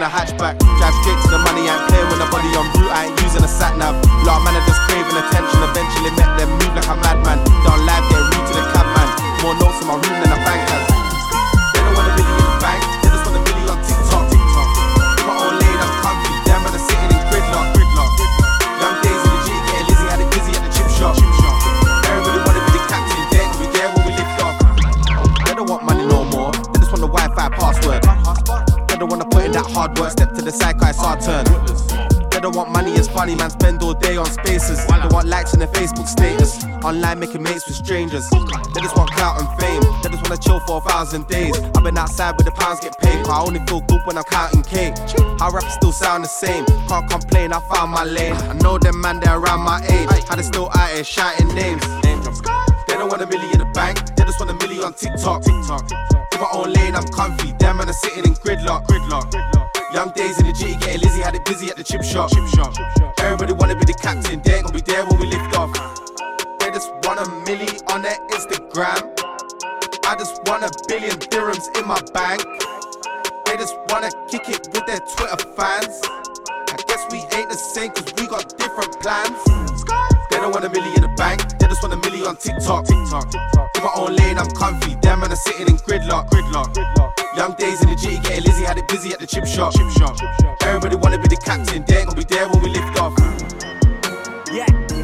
a hatchback. Drive straight to the money, I ain't playing with the body on route, I ain't using a sat nav. Lot of man are just craving attention, eventually met them move like a madman. Down live, get rude to the cabman. More notes in my room than a bank has. They don't want a million in the bank, they just want a million on TikTok. TikTok. My old lane, I'm comfy, damn man, I'm sitting in gridlock. Gridlock. Young days in the G, getting Lizzie, had it busy at the chip shop. Chip shop. Everybody wanna be the captain, they ain't gonna be there when we lift off. They don't want money no more, they just want the Wi-Fi password. They don't wanna put in that hard work, step to the side, cause it's our turn. They don't want money, it's funny, man, spend all day on spaces. They want likes in their Facebook status, online making mates with strangers. They just want clout and fame, they just wanna chill for a thousand days. I've been outside where the pounds get paid, but I only feel good when I'm counting cake. How rappers still sound the same, can't complain, I found my lane. I know them man, they're around my age, how they still out here shouting names. They don't want a million in the bank, they just want a million on TikTok. TikTok. In my own lane, I'm comfy, damn man, I'm sitting in gridlock. Gridlock. Young days in the G, getting Lizzie, had it busy at the chip shop. Chip shop. Everybody wanna be the captain, they ain't gonna be there when we lift off. They just want a milli on their Instagram. I just want a billion dirhams in my bank. They just wanna kick it with their Twitter fans. I guess we ain't the same cause we got different plans. They don't want a million in the bank, they just want a million on TikTok. TikTok. In my own lane, I'm comfy, damn man, I'm sitting in gridlock. Gridlock. Young days in the G, getting Lizzie, had it busy at the chip shop. Chip shop. Everybody wanna be the captain, they ain't gonna be there when we lift off.
Yeah.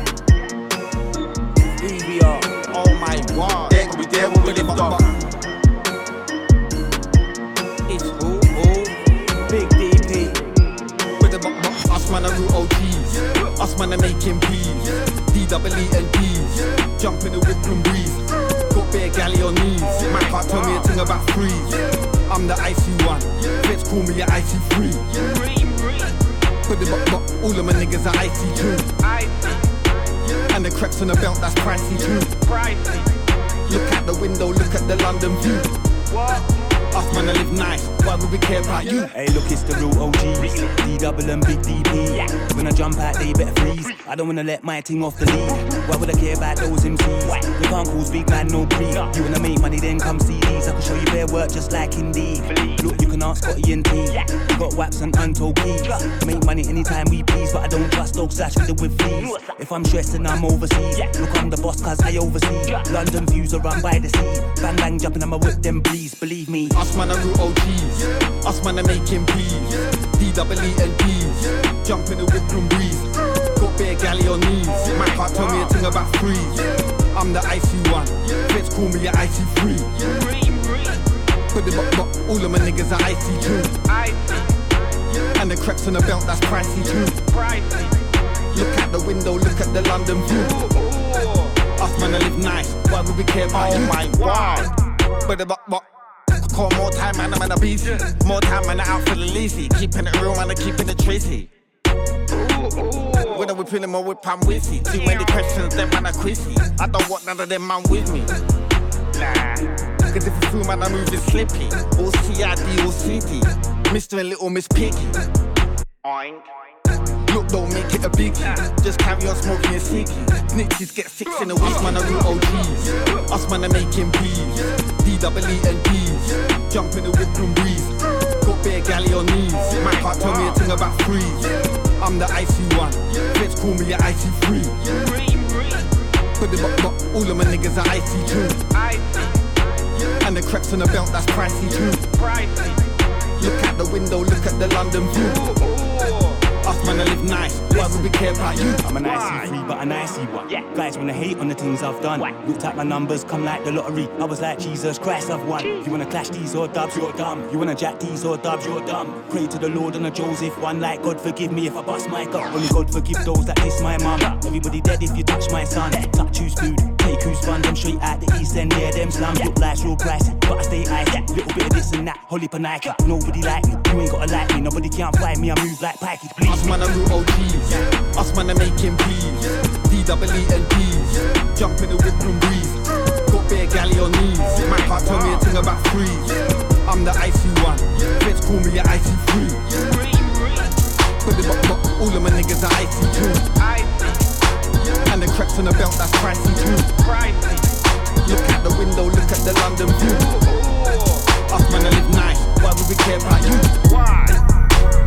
Here we are. Oh my god.
They ain't gonna be there when we lift off.
It's who, who? Big D P.
With the buck buck, us man are root O Gs. Us man are making P's. D double E and D's. Jump in the whip and breeze. Got bare galley on knees. Man can't tell me a thing about freeze. I'm the icy one. Let's call me a icy free. Put the buck buck, all of my niggas are icy too. And the creps on the belt, that's pricey too. Look out the window, look at the London view. Us man, I live nice, why would we care about you?
Hey look, it's the real O Gs, D double and Big D P. When I jump out there, you better freeze. I don't wanna let my ting off the lead. Why would I care about those M Cs? You can't cause big man no breed. You wanna make money, then come see these. I can show you their work just like Indeed. Look, you can ask Scotty and T. We got waps and untold keys. Make money anytime we please, but I don't trust dogs slash with the with fleas. If I'm stressed and I'm overseas, look, I'm the boss cause I oversee. London views are run by the sea. Bang bang jumping, I'ma whip them please, believe me.
Us man are root O Gs, us man are making P's. D double E and D's, jump in the whip and breeze. Got bare galley on knees, man can't tell me a thing about freeze. I'm the icy one, let's call me a icy free. Put the buck buck, all of my niggas are icy too. And the creps on the belt, that's pricey too. Look out the window, look at the London view. Us man I live nice, why would we care about
oh
you?
my god.
Put the buck buck. Call more time, man, I'm in a beast. More time, man, I'm out for the lazy. Keeping it real, man, I'm keeping it tracy. When I'm whipping my whip, I'm witty. Too many questions, them man are quizzy. I don't want none of them man with me. Nah, cause if you feel, man, I'm moving slippy. All C I D, all C D. Mister and Little Miss Piggy. Oink. Look, don't make it a biggie. Just carry on smoking your ciggy. Snitches get six in a week, man, I root O Gs. Us, man, are making P's. D double E and D's. Jump in the whip and breeze. Got bare galley on knees. Man can't tell me a thing about freeze. I'm the icy one. Let's call me a icy free. Put the buck buck, all of my niggas are icy too. And the creps on the belt, that's pricey too. Look out the window, look at the London view. Us man, I live nice, why would we care about you?
I'm an icy free, but an icy one. Yeah. Guys wanna hate on the things I've done. What? Looked at my numbers, come like the lottery. I was like, Jesus Christ, I've won. You wanna clash these or dubs, you're dumb. You wanna jack these or dubs, you're dumb. Pray to the Lord and a Joseph one, like God forgive me if I bust my gut. Only God forgive those that diss my mum. Everybody dead if you touch my son. Touch who's food, take who's fun. I'm straight out the east end, yeah, them slums. Look life's real price, but I stay ice. Little bit of this and that, holy for Nike. Nobody like me, you ain't gotta like me. Nobody can't fight me, I move like Pikey, please.
Us man, I root O Gs. Us man, are making P's. D double E and D's. Jump in the whip and breeze. Got bare galley on knees. Man can't tell me a thing about freeze. I'm the icy one. Let's call me a icy free. Put the buck buck, all of my niggas are icy too. And the creps on the belt, that's pricey too. Look out the window, look at the London view. Us man, I live nice, why would we care about you? Why?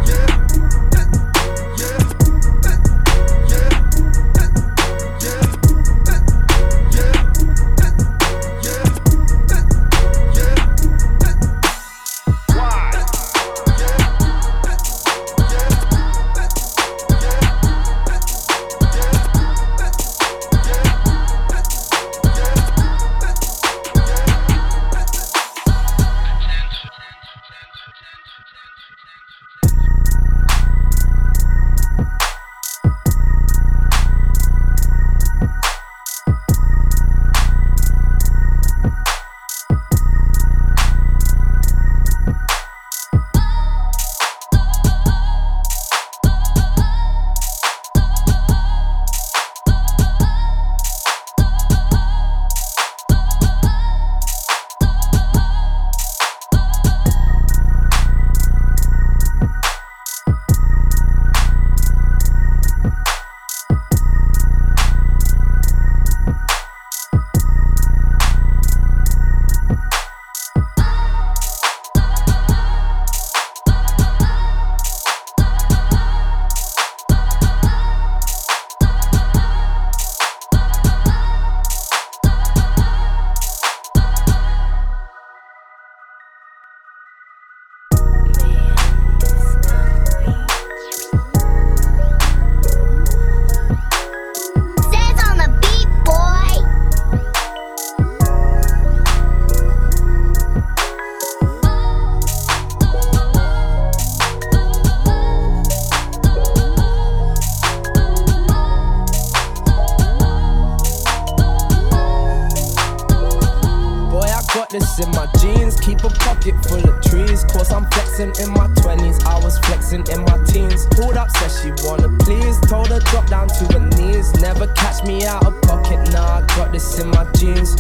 this in my jeans. Keep a pocket full of trees. Course I'm flexing in my twenties. I was flexing in my teens. Pulled up, said she wanna please. Told her drop down to her knees. Never catch me out of pocket. Nah, I got this in my jeans.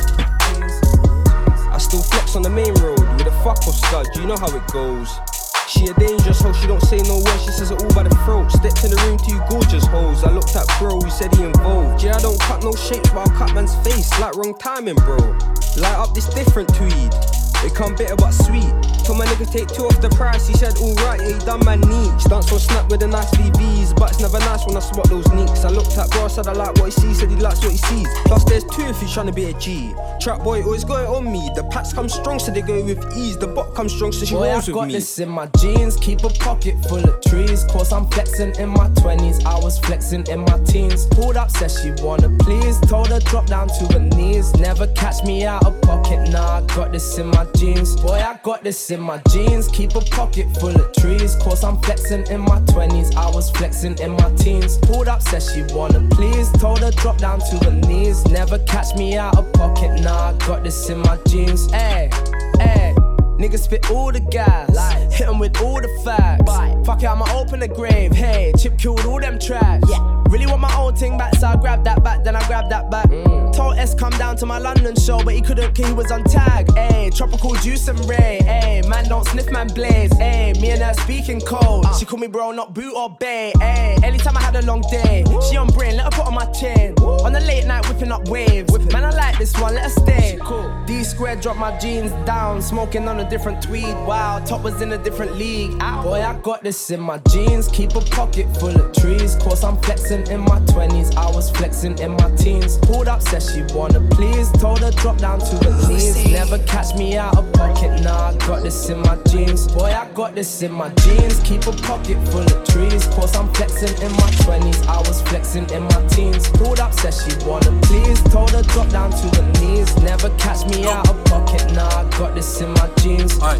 I still flex on the main road with a fuck off stud. You know how it goes. She a dangerous hoe, she don't say no words, she says it all by the throat. Stepped in the room to you gorgeous hoes. I looked at bro, he said he involved. Yeah, I don't cut no shapes, but I'll cut man's face. Like wrong timing, bro. Light up this different tweed. They come bitter but sweet. Told my nigga take two off the price, he said alright, yeah, he done my niche. Dance on snap with the nice V Vs, but it's never nice when I spot those neeks. I looked at bro, said I like what he sees, said he likes what he sees. Plus there's two if he's trying to be a G. Trap boy always got it on me. The packs come strong, so they go with ease. The bot comes strong, so she
Boy,
rolls
I
with
got
me.
this in my jeans, keep a pocket full of trees. Course I'm flexing in my twenties, I was flexing in my teens. Pulled up, said she wanna please. Told her drop down to her knees. Never catch me out of pocket, nah, I got this in my jeans. Boy, I got this in my jeans, keep a pocket full of trees. Course I'm flexing in my twenties, I was flexing in my teens. Pulled up, said she wanna please. Told her drop down to her knees. Never catch me out of pocket, nah, I got this in my jeans. Ayy, ayy. Niggas spit all the gas, hit 'em with all the facts. Fuck it, I'ma open the grave. Hey, Chip killed all them tracks. Really want my old thing back, so I grabbed that back, then I grabbed that back. Mm. Told S come down to my London show, but he couldn't cause he was on tag. Ayy, tropical juice and ray. Ayy, man don't sniff, man blaze. Ayy, me and her speaking cold. Uh. She call me bro, not boot or bay. Ayy, anytime I had a long day, she on brain, let her put on my chain. Woo. On the late night, whipping up waves. Whipping. Man, I like this one, let her stay. Cool. D square, drop my jeans down, smoking on a different tweed. Wow, top was in a different league. Ow. Boy, I got this in my jeans, keep a pocket full of trees. Course I'm flexing in my twenties, I was flexing in my teens. Pulled up, said she wanna please. Told her drop down to her knees. Never catch me out of pocket, nah, I got this in my jeans. Boy, I got this in my jeans, keep a pocket full of trees. Course I'm flexing in my twenties, I was flexing in my teens. Pulled up, said she wanna please. Told her drop down to her knees. Never catch me out of pocket, nah, I got this in my jeans.
Aye.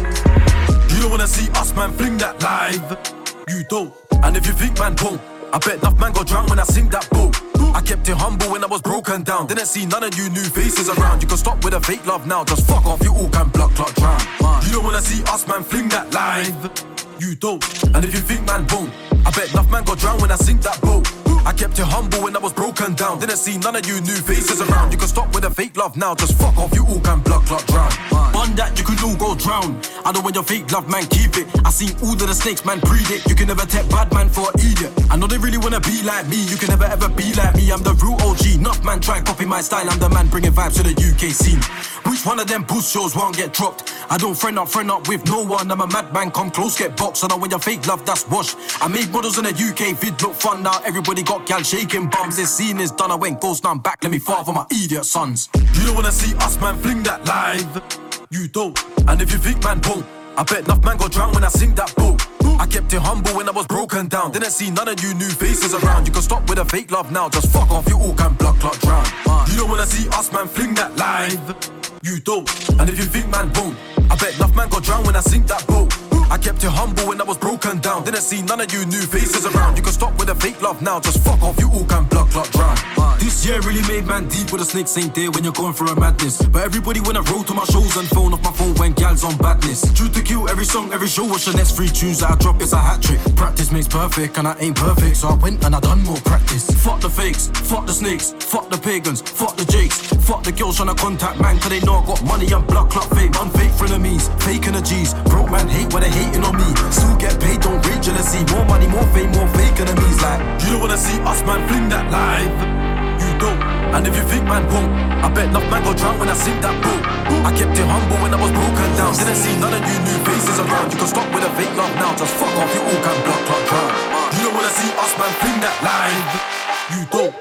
You don't wanna see us, man, fling that live. You don't, and if you think man won't, I bet enough man got drowned when I sing that boat. I kept it humble when I was broken down. Didn't see none of you new faces around. You can stop with a fake love now, just fuck off, you all can blood clot drown. You don't wanna see us, man, fling that live. You don't, and if you think man won't, I bet enough man got drowned when I sing that boat. I kept it humble when I was broken down. Didn't see none of you new faces around. You can stop with a fake love now, just fuck off, you all can blood clot drown. On that, you can all go drown. I know when your fake love, man, keep it. I seen all of the snakes, man, predict. You can never take bad man for an idiot. I know they really wanna be like me. You can never ever be like me. I'm the real O G. Enough man try and copy my style. I'm the man bringing vibes to the U K scene. Which one of them boost shows won't get dropped? I don't friend up, friend up with no one. I'm a madman, come close, get boxed. I know when your fake love, that's wash. I made models in the U K, vid look fun now. Everybody got gal shaking bums. This scene is done, I went ghost, now I'm back. Let me father my idiot sons. You don't wanna see us, man, fling that live. You don't, and if you think man won't, I bet enough man got drowned when I sing that boat. I kept it humble when I was broken down. Didn't see none of you new faces around. You can stop with a fake love now, just fuck off, you all can blood clot drown. You don't wanna see us, man, fling that live. You don't, and if you think man won't, I bet enough man got drowned when I sing that boat. I kept it humble when I was broken down. Didn't see none of you new faces around. You can stop with a fake love now, just fuck off, you all can blood clot drown. This year really made man deep with the snakes ain't there when you're going through a madness. But everybody when I roll to my shows and phone off my phone when gals on badness. True to kill every song, every show. Watch the next three tunes that I drop, it's a hat trick. Practice makes perfect and I ain't perfect, so I went and I done more practice. Fuck the fakes, fuck the snakes, fuck the pagans, fuck the jakes. Fuck the girls tryna contact man, cause they know I got money and blood clot fame. Unfake frenemies, fake energies. Broke man hate when they hating on me. Still get paid, don't rate jealousy. More money, more fame, more fake enemies. Like, you don't wanna see us, man, fling that live. You don't, and if you think man won't, I bet enough man got drowned when I sing that boat. I kept it humble when I was broken down. Didn't see none of you new faces around. You can stop with a fake love now, just fuck off, you all can blood clot drown. You don't wanna see us, man, fling that live. You don't.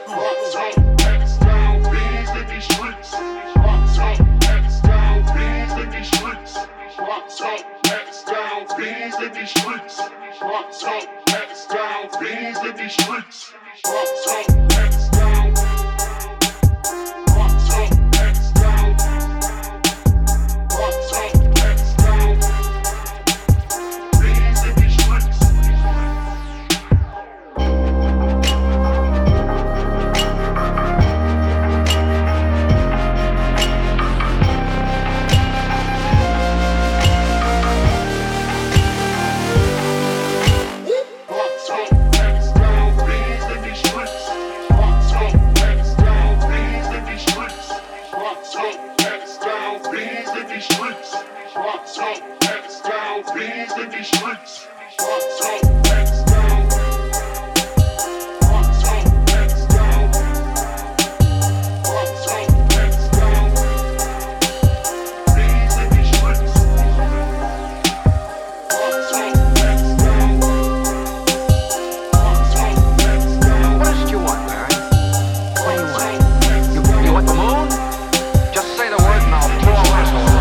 Rock up, hands down, beans in these streets. Rock up, hands down, beans in these streets. Rock up, hands down. Rock up, hands down. Rock up, hands down. Beans in these streets. Rock up, hands down. Rock up, hands down.
What else do you want, Mary? What do you want? You, you want the moon? Just say the word and I'll throw a asshole.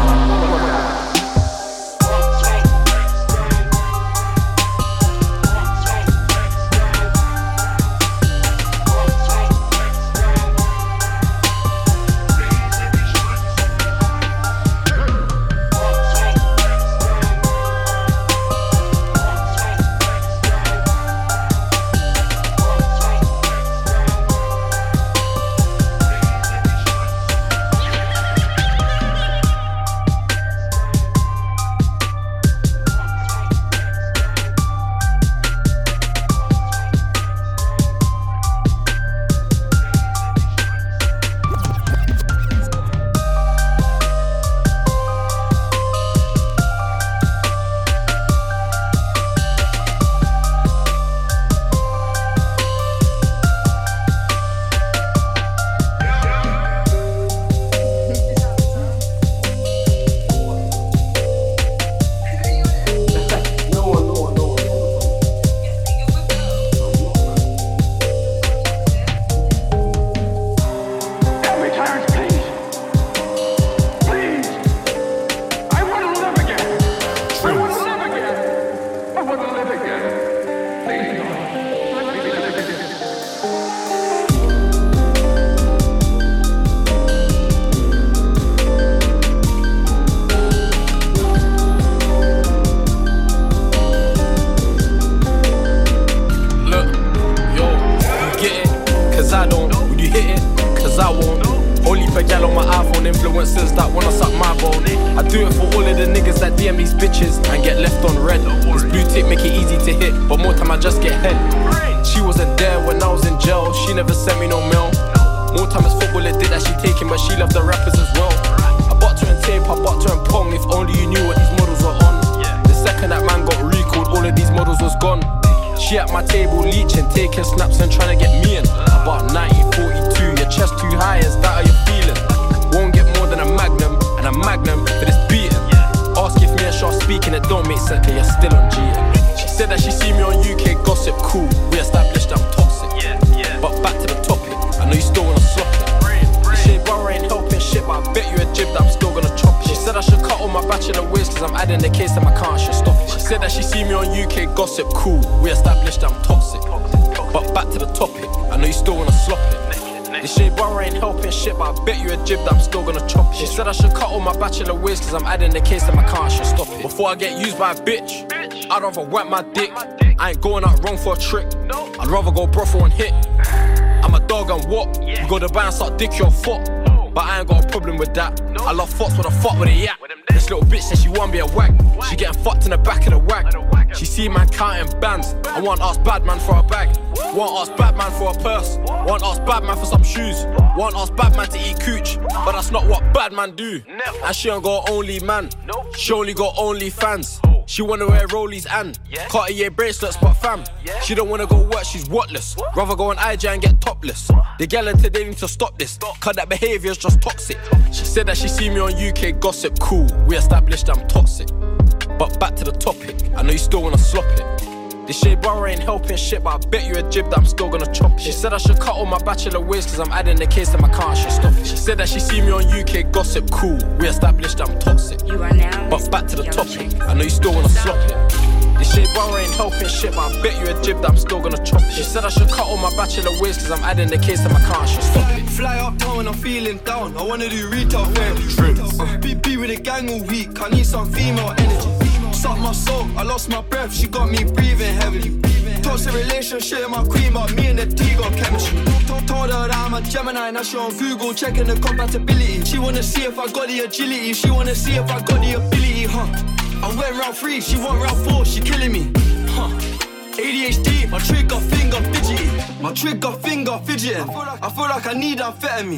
Gossip cool, we established I'm toxic. But back to the topic, I know you still wanna slop it. This shade bar ain't helping shit, but I bet you a jib that I'm still gonna chop it. She said I should cut all my bachelor ways, cause I'm adding the case that my car should stop it. Before I get used by a bitch, I'd rather whack my dick. I ain't going out wrong for a trick, I'd rather go brothel and hit. I'm a dog and what? You go to buy and start dick your foot. But I ain't got a problem with that. I love fucks with a fuck with a yak. This little bitch says she wanna be a wag. She getting fucked in the back of the wag. She see man counting bands. I want ask bad man for a bag. Want ask bad man for a purse. Want ask bad man for some shoes. Want ask bad man to eat cooch. But that's not what bad man do. And she ain't got only man. She only got only fans. She wanna wear rollies and Cartier bracelets, but fam, she don't wanna go work, she's whatless. Rather go on I G and get topless. The gal and today need to stop this, cause that behaviour's just toxic. She said that she see me on U K gossip, cool, we established I'm toxic. But back to the topic, I know you still wanna slop it. This shade bar ain't helping shit, but I bet you a jib that I'm still gonna chop it. She said I should cut all my bachelor ways, cause I'm adding the case that my car should stop it. She said that she see me on U K gossip, cool, we established I'm toxic. You are now but back to the topic, I know you still wanna slop it. This shade bar ain't helping shit, but I bet you a jib that I'm still gonna chop it. She said I should cut all my bachelor ways, cause I'm adding the case that my car should stop it.
Fly uptown when I'm feeling down, I wanna do retail wear. uh, B B with a gang all week, I need some female energy. Suck my soul, I lost my breath, she got me breathing heavily. Toxic relationship, my queen, but me and the T got chemistry. Told her that I'm a Gemini, now she on Google checking the compatibility. She wanna see if I got the agility, she wanna see if I got the ability, huh? I went round three, she want round four, she killing me, huh? A D H D, my trigger finger fidgety, my trigger finger fidgeting. I feel like I need amphetamine.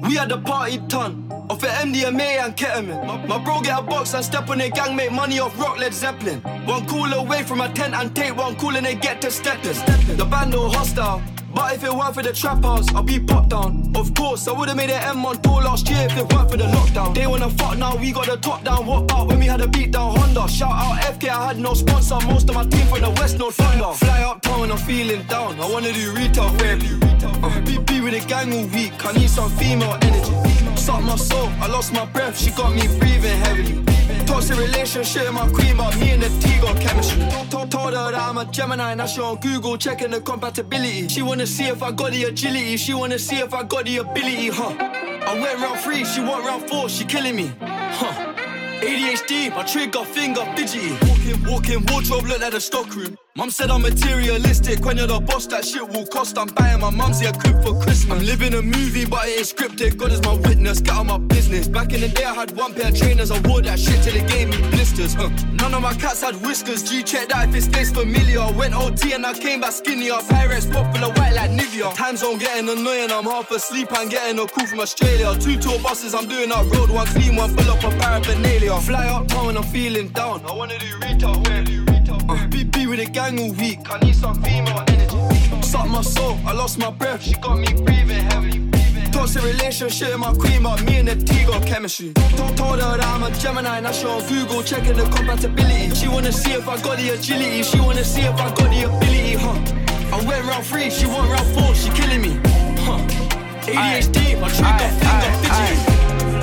We had the party ton. Off at M D M A and ketamine. My, my bro get a box and step on their gang, make money off rock Led Zeppelin. One call away from a tent and take one call and they get to stepping. The band all hostile, but if it weren't for the trap house, I'll be popped down. Of course, I would've made an M on tour last year if it weren't for the lockdown. They wanna fuck now, we got the top down. What about when we had a beat down Honda? Shout out F K, I had no sponsor. Most of my team from the West, no thunder. Fly uptown when I'm feeling down. I wanna do retail therapy. Uh, B B with the gang all week, I need some female energy. Suck my soul, I lost my breath, she got me breathing heavily. Toxic relationship with my queen, but me and the T got chemistry. Told, told her that I'm a Gemini, now she on Google checking the compatibility. She wanna see if I got the agility, she wanna see if I got the ability, huh? I went round three, she went round four, she killing me, huh? A D H D, my trigger finger fidgety. Walking, walking, wardrobe look like the stockroom. Mum said I'm materialistic, when you're the boss that shit will cost. I'm buying my mumsy a crib for Christmas. I'm living a movie but it ain't scripted, God is my witness, get out my business. Back in the day I had one pair of trainers, I wore that shit till it gave me blisters, huh? None of my cats had whiskers, G check that if it stays familiar. Went O T and I came back skinnier, Pyrex pop full of white like Nivea. Time zone getting annoying, I'm half asleep and getting a call from Australia. Two tour buses, I'm doing that road, one clean, one full up of paraphernalia. Fly uptown when I'm feeling down, I wanna do retail, where do Uh, B B with the gang all week, I need some female energy. Suck my soul, I lost my breath, she got me breathing heavily. Toxic relationship with my queen, but me and the T got chemistry. Told, told her that I'm a Gemini, now she on Google checking the compatibility. She wanna see if I got the agility, she wanna see if I got the ability, huh? I went round three, she went round four, she killing me, huh? A D H D, my trigger finger fidgety.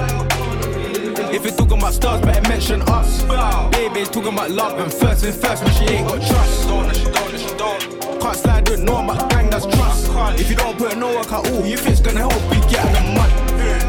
If you're talking about stars, better mention us. Baby's talking about love and first and first, but she ain't got trust. Can't slide with no one but gang, that's trust. If you don't put no work at all, you think's gonna help you get out of the mud.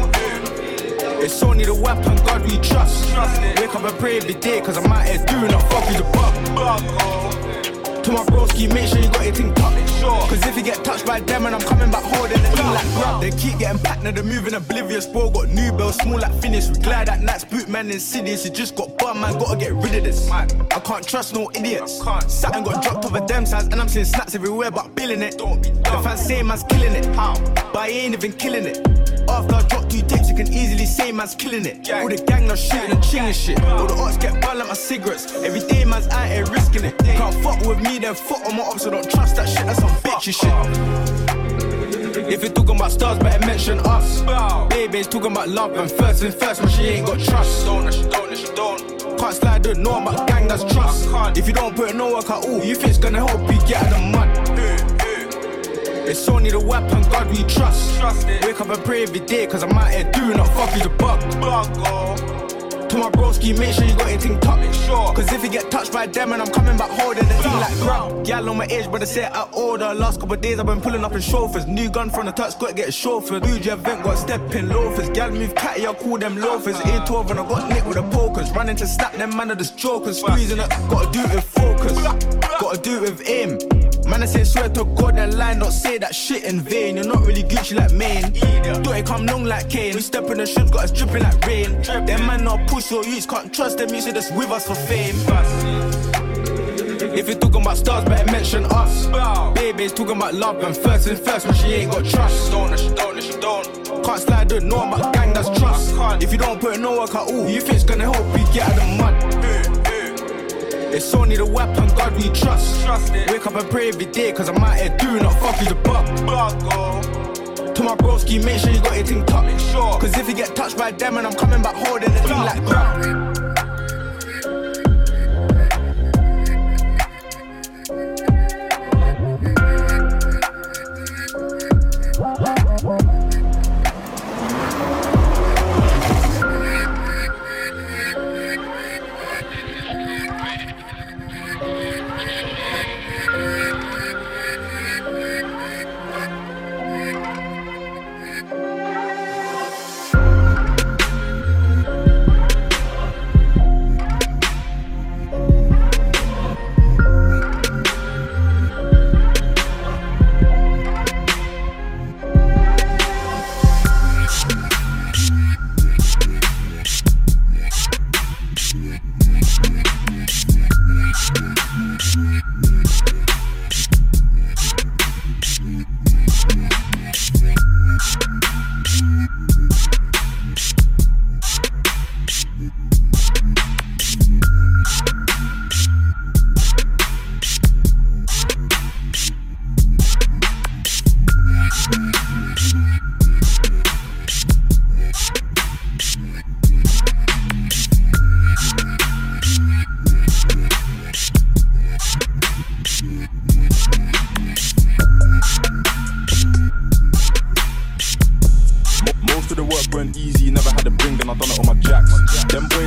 It's only the weapon, God we trust. Wake up and pray every day, cause I'm out here doing a fuck with the bug. To my broski, make sure you got your thing tucked. Cause if you get touched by them and I'm coming back holding the thing like grub. They keep getting packed, now they're moving oblivious. Bro got new bells, small like finish. We glide at nights, boot man insidious. You just got bum man, gotta get rid of this. I can't trust no idiots. Saturn got dropped over them sides and I'm seeing snaps everywhere but billing it. The fans say man's killing it, how? But he ain't even killing it. After I drop two tapes, you can easily say man's killing it. All the gang now shooting and chilling shit. All the arts get burned like my cigarettes. Every day man's out here risking it. Can't fuck with me, then fuck on my ops, so don't trust that shit, that's some bitchy shit. If you're talking about stars, better mention us. Baby's talking about love and first and first, but she ain't got trust. Can't slide with no one but gang, that's trust. If you don't put no work at all, you think's gonna help you get out of the mud. It's only the weapon, God we trust. Wake up and pray every day, cause I'm out here doing a fuck with the bug. To my broski, make sure you got your thing tucked. Cause if you get touched by them and I'm coming back holding the thing like ground. Gal on my age, but they say out order. Last couple of days I've been pulling up in chauffeurs. New gun from the touch, gotta get a chauffeur. Bougie event, got stepping loafers. Gal move catty, I call them loafers. A twelve and I got nicked with the pokers. Running to snap them man are just jokers. Squeezing it, gotta do it with focus. Gotta do it with aim. Man, I say swear to God and lie, not say that shit in vain. You're not really Gucci like Maine. Don't it come long like Kane. We step in the shoes, got us dripping like rain. Them man not push your youths, can't trust them, you say that's with us for fame. If you're talking about stars, better mention us. Baby's talking about love and first and first, but she ain't got trust. Can't slide with no one but gang, that's trust. If you don't put no work at all, you think's gonna help you get out of the mud. It's only the weapon, God we trust. Wake up and pray every day, cause I'm out here doing a fuck with the bug. To my broski, make sure you got your thing tucked. Cause if you get touched by them and I'm coming back holding the thing like ground.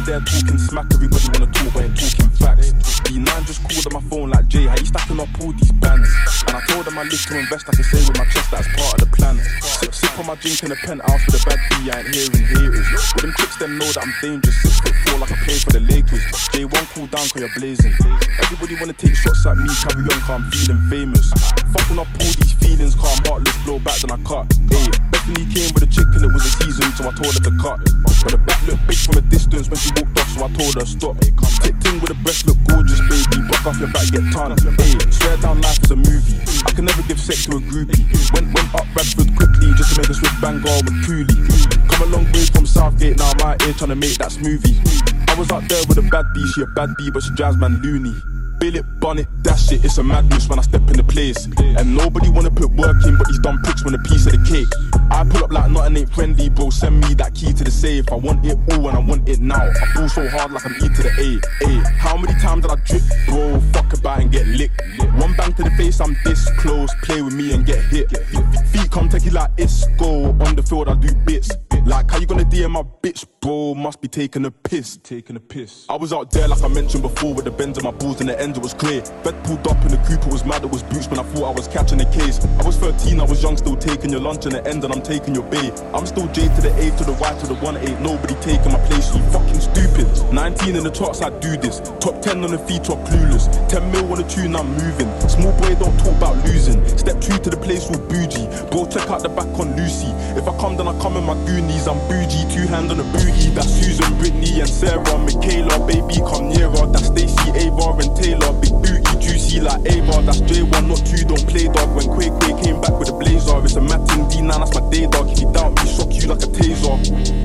there talking smack, everybody wanna talk but ain't talking facts. D nine just called on my phone like, Jay, how you stacking up all these bands? And I told them I live to invest, I can say with my chest that's part of the plan. Sip, sip on my drink in the penthouse with a bad B, I ain't hearing haters. With them chicks, them know that I'm dangerous. Six foot four like I play for the Lakers. J one cool down cause you're blazing. Everybody wanna take shots at me, carry on cause I'm feeling famous. Fucking up all these feelings cause I'm heartless, blow back then I cut. Hey, Bethany came with a chick and it was a season, so I told her to cut. But the back looked big from a distance when she walked off, so I told her stop. Tit ting with the breast look gorgeous, baby. Buck off your back, get turned. Hey, swear down life is a movie. I can never give sex to a groupie. Went, went up Bradford quickly just to make a swift bang girl with Cooley. Come a long way from Southgate, now I'm out here trying to make that smoothie. I was out there with a bad bee, she a bad bee, but she drives man loony. Bill it, bun it, dash it, it's a madness when I step in the place. And nobody wanna put work in, but these dumb pricks want a piece of the cake. I pull up like nothing ain't friendly, bro, send me that key to the safe. I want it all and I want it now. I pull so hard like I'm E to the A, A. How many times did I drip, bro, fuck about and get licked? One bang to the face, I'm this close, play with me and get hit. Feet come take it like Isco, on the field I do bits. Like how you gonna D M my bitch, bro? Must be taking a piss. Taking a piss. I was out there like I mentioned before with the bends in my balls and the ends it was clear. Bed pulled up and the Cooper was mad, it was boots when I thought I was catching a case. I was thirteen, I was young, still taking your lunch in the end and I'm taking your bay. I'm still J to the A to the Y to the one, ain't nobody taking my place, you fucking stupid. nineteen in the charts, I do this. Top ten on the feet, top clueless. ten mil on the tune, I'm moving. Small boy, don't talk about losing. Step two to the place with bougie. Bro, check out the back on Lucy. If I come, then I come in my Goonies. I'm bougie, two hand on the booty. That's Susan, Brittany and Sarah, Michaela, baby come nearer. That's Stacey, Ava and Taylor, big booty, juicy like Ava. That's J one, not two, don't play dog. When Quay Quay came back with a blazer, it's a Matin D nine, that's my day dog. If you doubt me, shock you like a taser.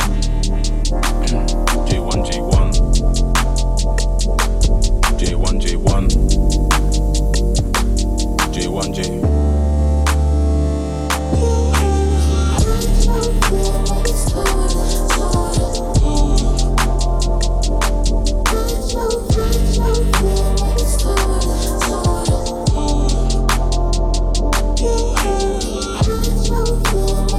J one, J one, J one, J one, J one, J.
Yeah.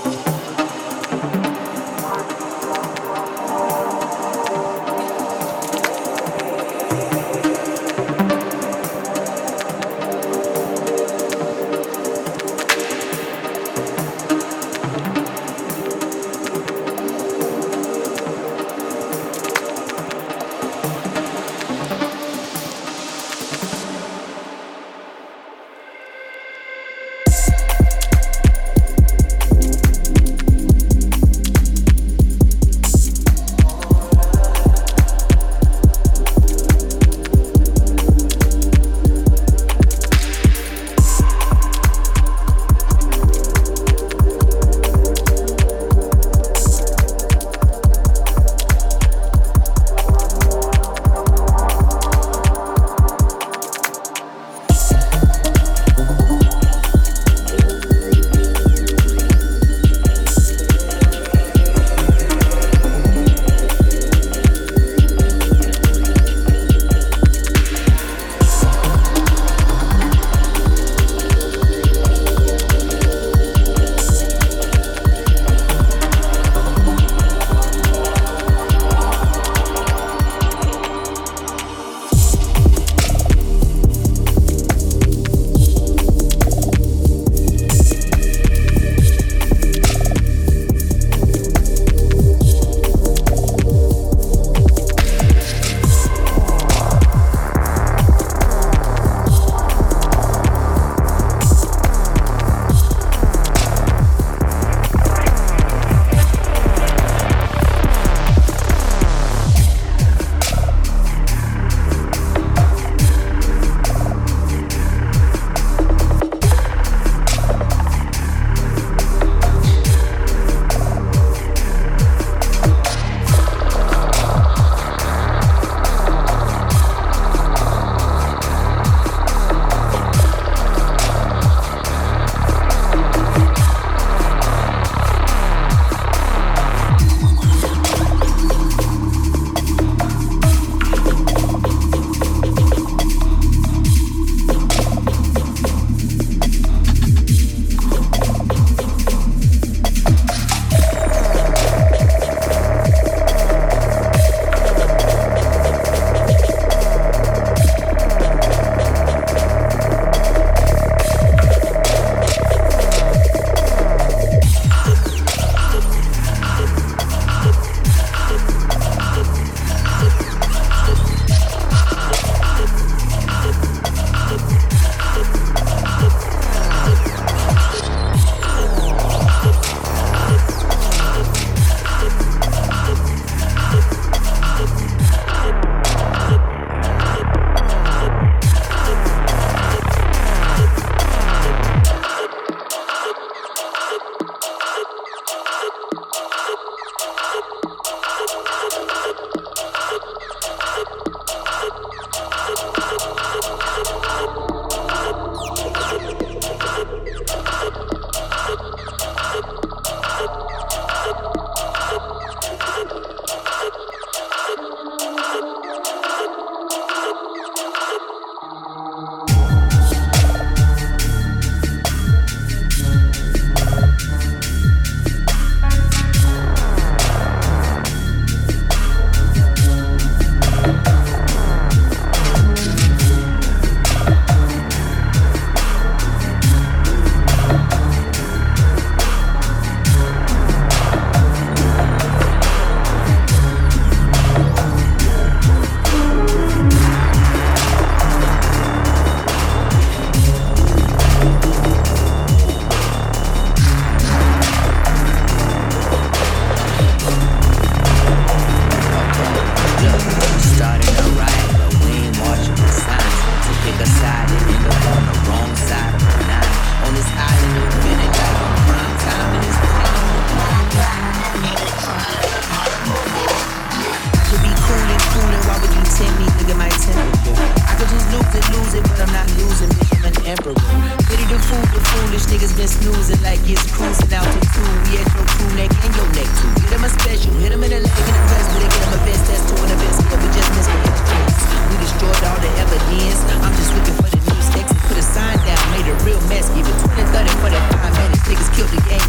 niggas been snoozing like it's cruising out to two. We at your crew neck and your neck too. Hit him a special, hit him in the leg and the press, but they get him a vest, that's two and a vest. Yeah, we just missed the extras. We destroyed all the evidence. I'm just looking for the news text and put a sign down, made a real mess. Give it twenty, thirty for that five minutes. Niggas killed the game, they killed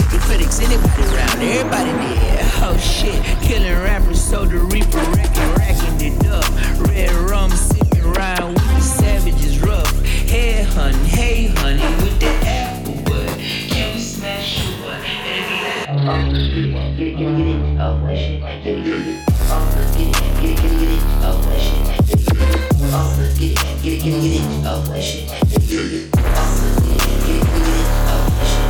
The critics, anybody around, everybody there. Oh shit, killing rappers, so the reaper wrecking, racking it up. Red rum, sipping around with the savages rough. Head hunting, hey honey, with the apple bud. Can we smash you up? Oh shit, get it, get it, oh shit, get it, get it. Oh, get it, get it, get it, get it, oh shit, get it. Oh, get it, get it, get it, get it, oh shit, get it. Oh, get it, get it, get it, get it, oh shit.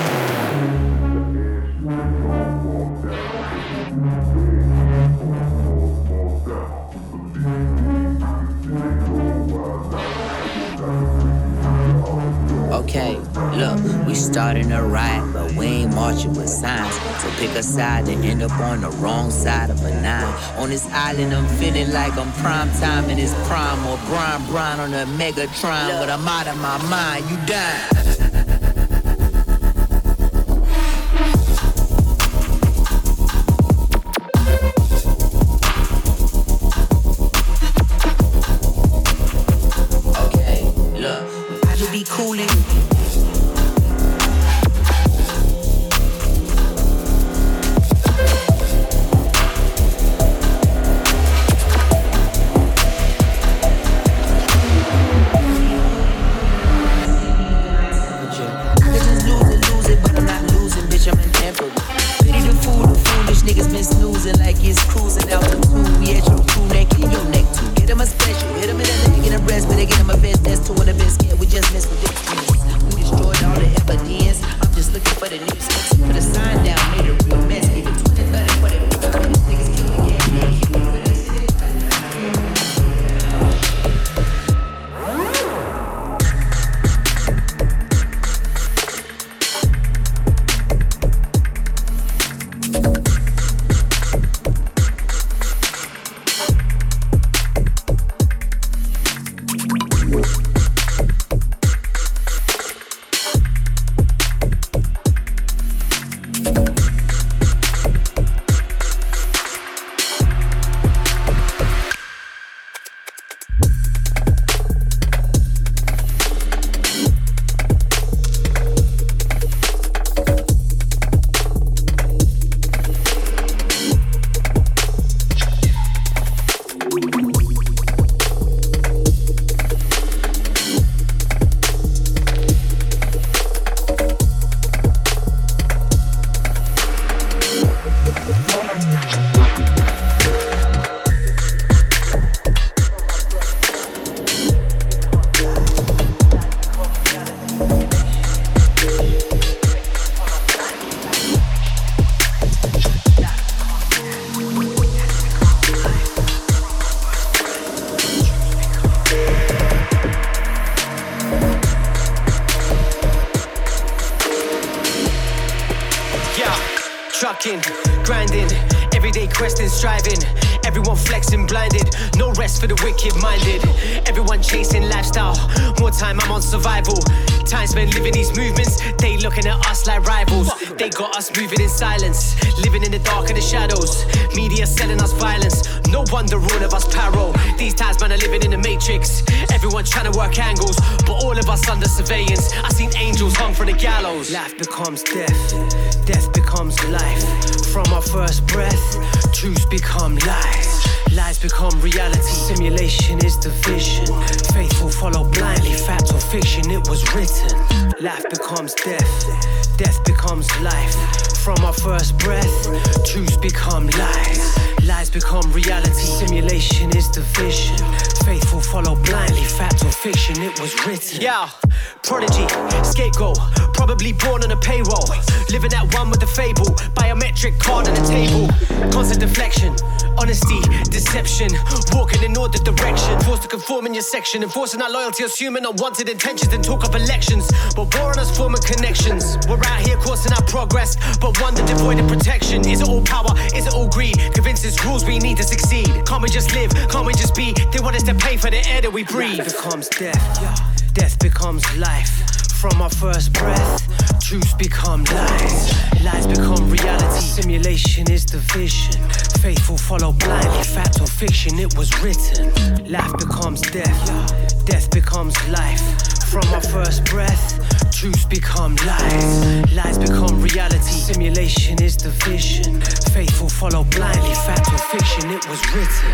Okay, look, we starting a riot, but we ain't marching with signs. So pick a side to end up on the wrong side of a nine. On this island, I'm feeling like I'm prime time in this prime, or Brian Brown on a Megatron. But I'm out of my mind, you dying. Cooling.
Grinding, everyday questing, striving. Everyone flexing, blinded. No rest for the wicked-minded. Everyone chasing lifestyle. More time, I'm on survival. Time spent living these movements. They looking at us like rivals. They got us moving in silence, living in the dark of the shadows. Media selling us violence. No wonder all of us paro. These times, man, are living in the matrix. Everyone trying to work angles, but all of us under surveillance. I seen angels hung from the gallows. Life becomes death, death becomes life. From our first breath, truths become lies. Lies become reality. Simulation is the vision. Faithful follow blindly. Fact or fiction, it was written. Life becomes death, death becomes life. From our first breath, truths become lies. Lies become reality. Simulation is the vision. Faithful follow blindly. Fact or fiction, it was written. Yeah, prodigy, scapegoat. Probably born on a payroll. Living at one with the fable. Biometric card on the table. Constant deflection. Honesty, deception. Walking in all the direction. Forced to conform in your section. Enforcing our loyalty, assuming unwanted intentions. Then talk of elections. But war on us forming connections. We're out here coursing our progress. But one that devoid of protection. Is it all power? Is it all greed? Convinces rules we need to succeed. Can't we just live? Can't we just be? They want us to pay for the air that we breathe. Life becomes death. Death becomes life. From our first breath, truths become lies. Lies become reality. Simulation Simulation is the vision. Faithful follow blindly, fact or fiction, it was written. Life becomes death, death becomes life. From our first breath, truths become lies, lies become reality. Simulation is the vision. Faithful follow blindly, fact or fiction, it was written.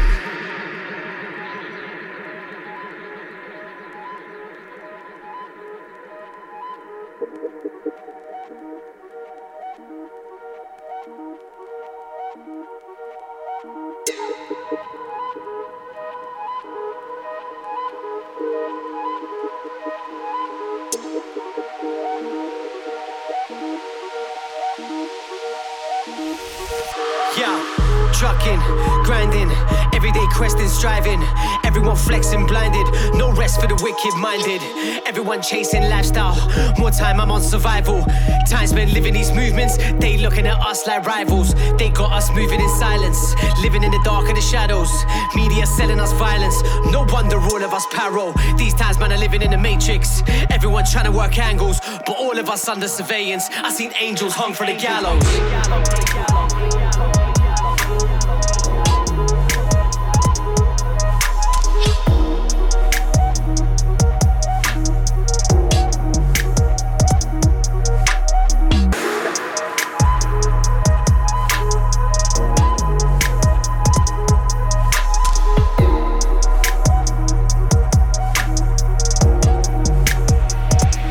Yeah, trucking, grinding, everyday questing, striving. Everyone flexing, blinded, no rest for the wicked-minded. Everyone chasing lifestyle, more time I'm on survival. Time spent living these movements, they looking at us like rivals. They got us moving in silence, living in the dark of the shadows. Media selling us violence, no wonder all of us paro. These times man are living in the matrix. Everyone trying to work angles, but all of us under surveillance. I seen angels hung for the gallows.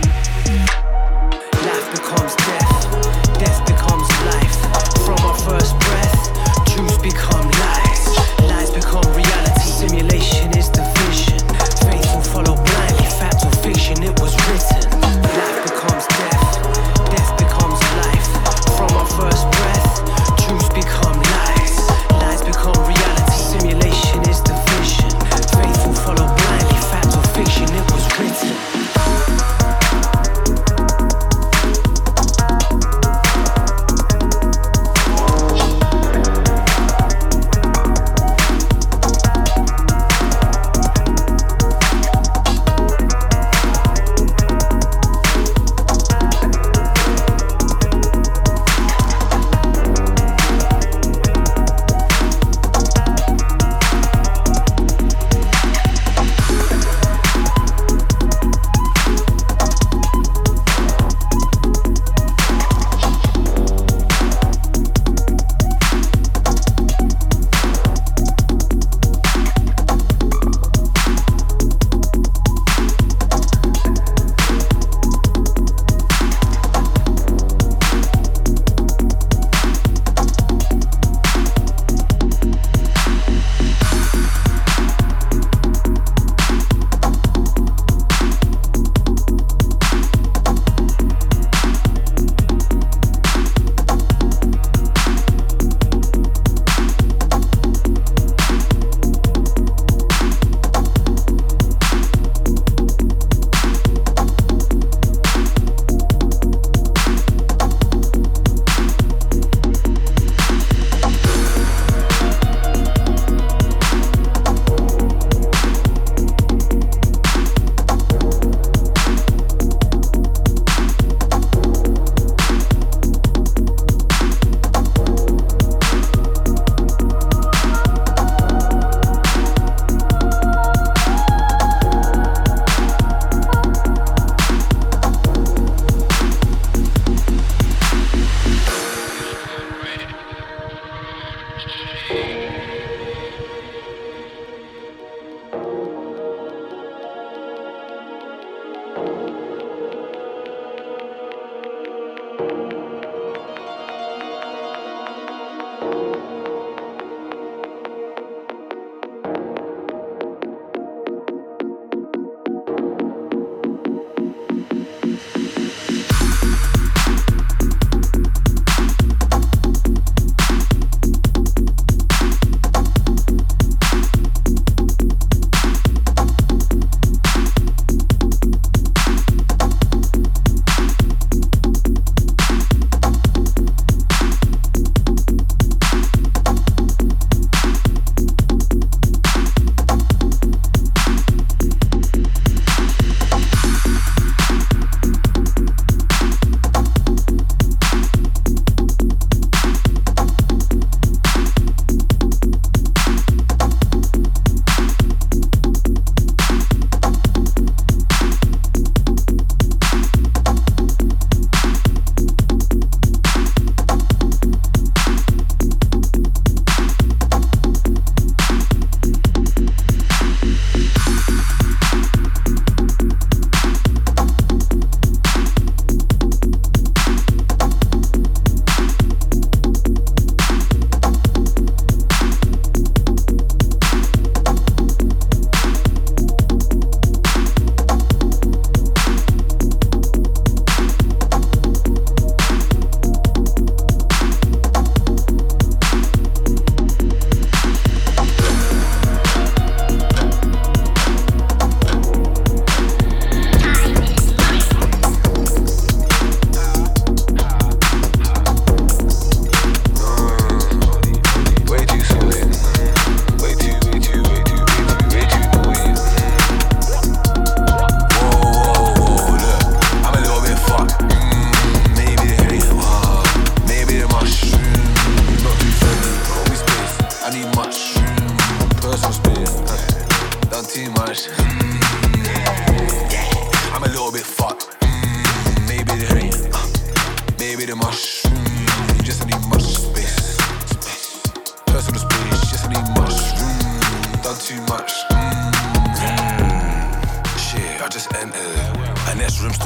First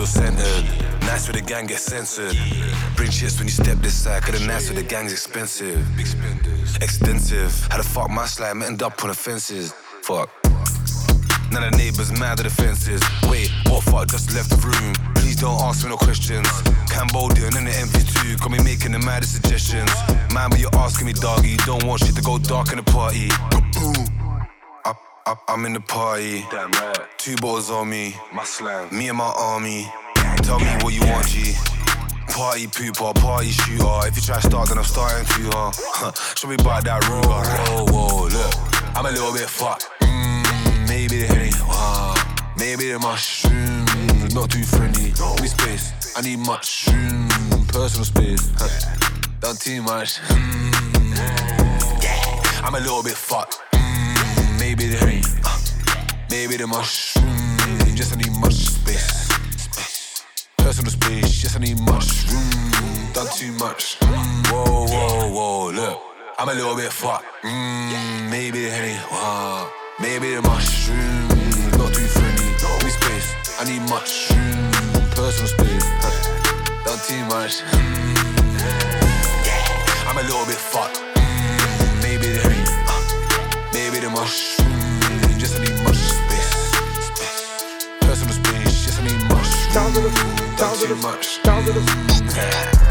centered. Nice where the gang gets censored. Bring shits when you step this side, cause the nice where the gang's expensive. Extensive. How the fuck my slime end up on the fences? Fuck. None of the neighbours mad at the fences. Wait, what fuck just left the room? Please don't ask me no questions. Cambodian and the M V two got me making the maddest suggestions. Man, but you're asking me, doggy, you don't want shit to go dark in the party. Up, up, I'm in the party. Damn right. Two bottles on me. My slam. Me and my army. Tell me what you want, G. Party pooper, party shooter. If you try to start, then I'm starting too hard. Show me about that Ruger. Whoa, whoa, look, I'm a little bit fucked. Mm, maybe the Henny, wow. Maybe the mushroom, not too friendly. Give me space, I need mushroom. Personal space, done too much. Mm, yeah, I'm a little bit fucked. Mm, maybe the Henny, uh, maybe the mushroom. Just I need much space. Personal space, yes I need mushroom. Done too much. Mm, whoa, whoa, whoa, look, I'm a little bit fucked. Mm, maybe the Henny, wow. Maybe the mushroom, not too friendly. Give me space, I need mushroom. Personal space, done too much. Mm, yeah, I'm a little bit fucked. Mm, maybe the Henny, uh, maybe the mushroom. Just I need much space. Personal space, yes I need mushroom. Down to the Done too much. Down to the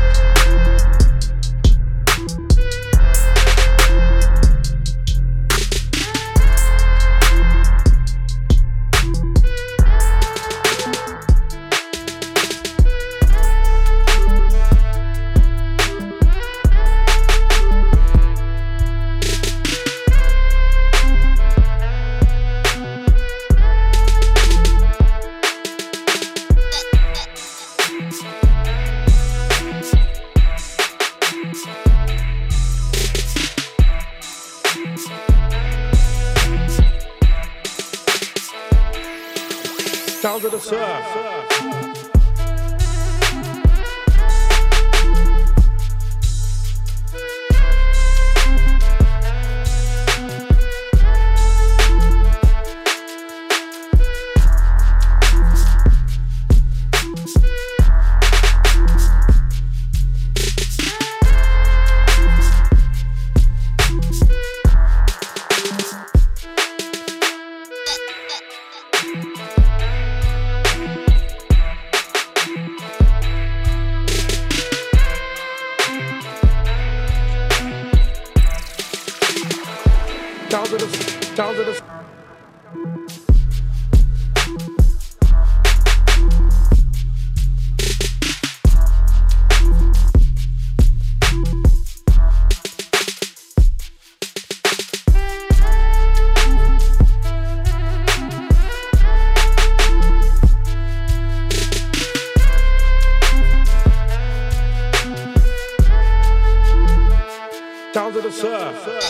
Sounds of the surf. Sounds of the surf.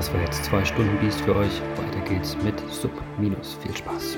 Das war jetzt zwei Stunden Beast für euch. Weiter geht's mit Sub Minus. Viel Spaß.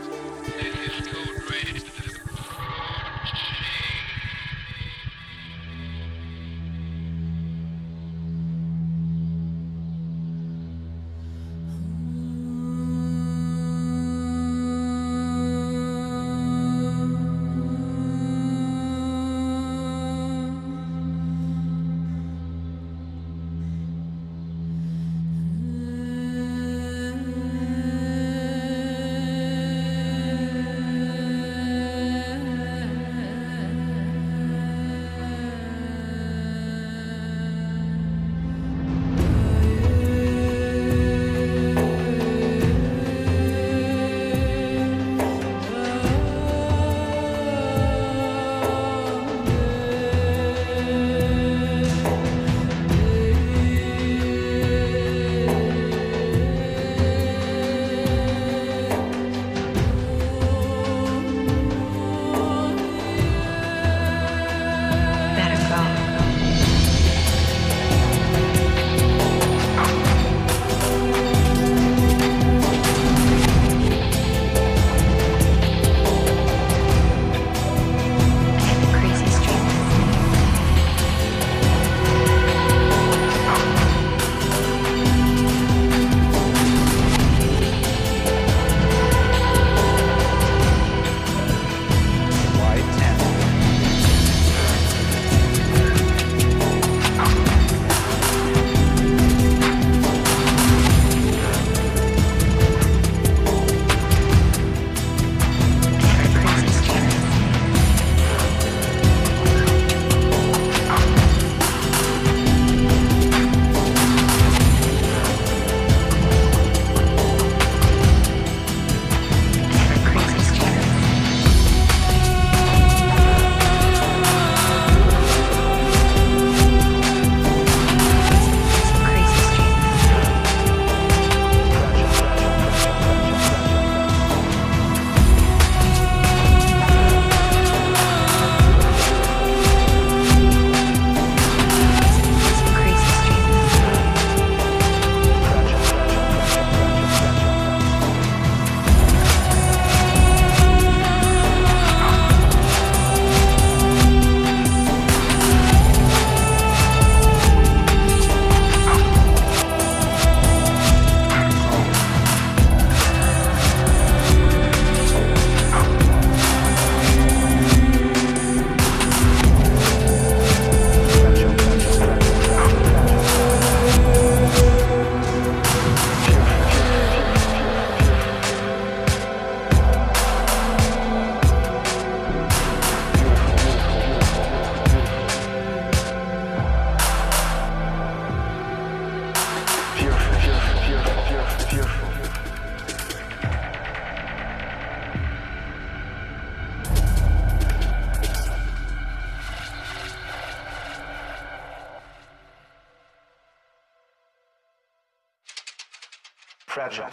Fragile.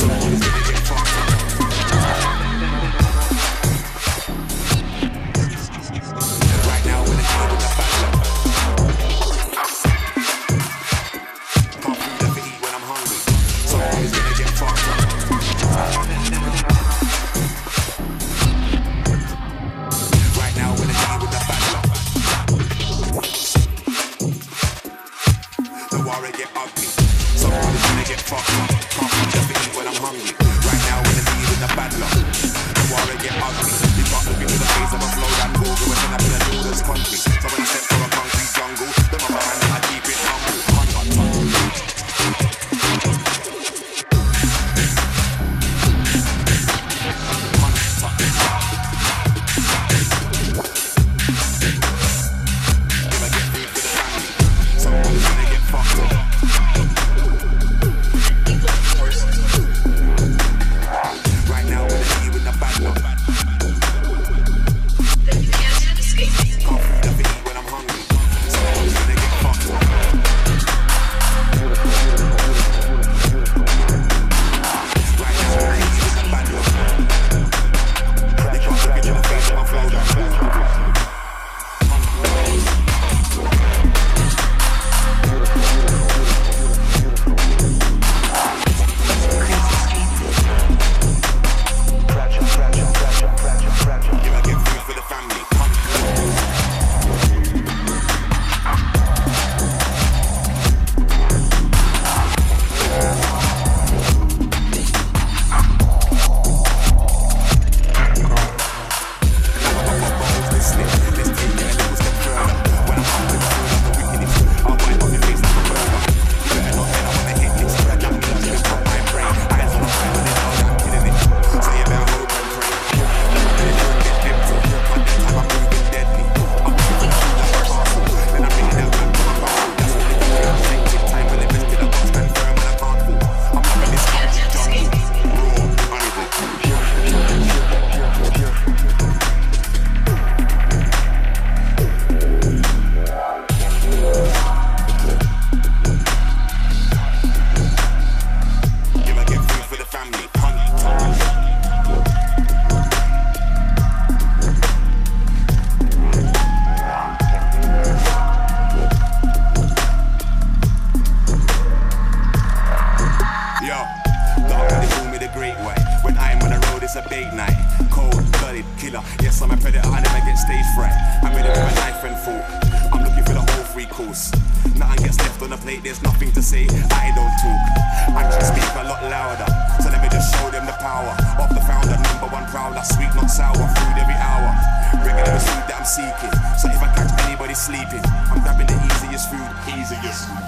Right now, when it's with the fire. Can't food ever eat when I'm hungry. So I'm always gonna get fucked up. Right now, when it's with the fire. The warrior get ugly. So I'm always gonna get fucked up. Can't food ever eat when I'm hungry. Right now, when it's with the bad luck. The warrior get ugly. You can't look into the face of a flow that goes. We're gonna be a noodles country. So when I say dog, they call me the great white. When I'm on the road, it's a bait night. Cold-blooded killer. Yes, I'm a predator, I never get stage fright. I'm with it with a knife and fork. I'm looking for the whole free course. Nothing gets left on the plate, there's nothing to say. I don't talk. I can speak a lot louder. So let me just show them the power of the founder. Number one prowler, sweet, not sour. Food every hour. Bringing the food that I'm seeking. So if I catch anybody sleeping, I'm grabbing the easiest food. Easiest food.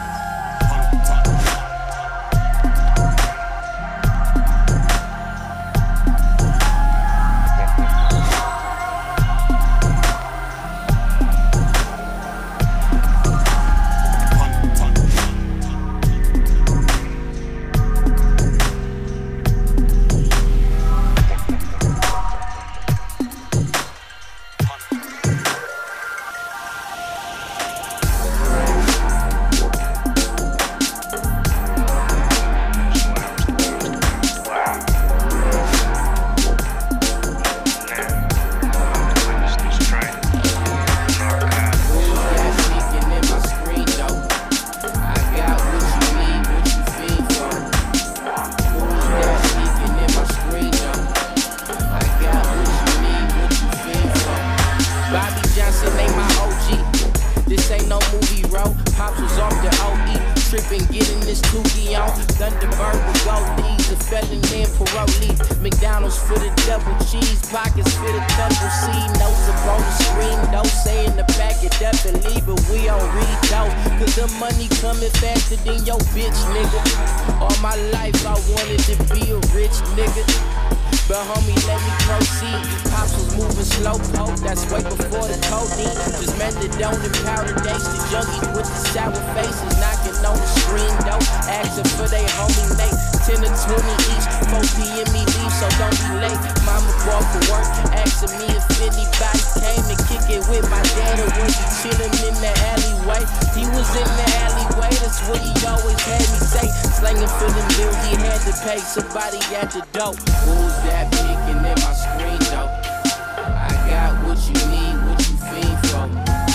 Somebody at the door. Who's that peeking in my screen though? I got what you need, what you fiend for.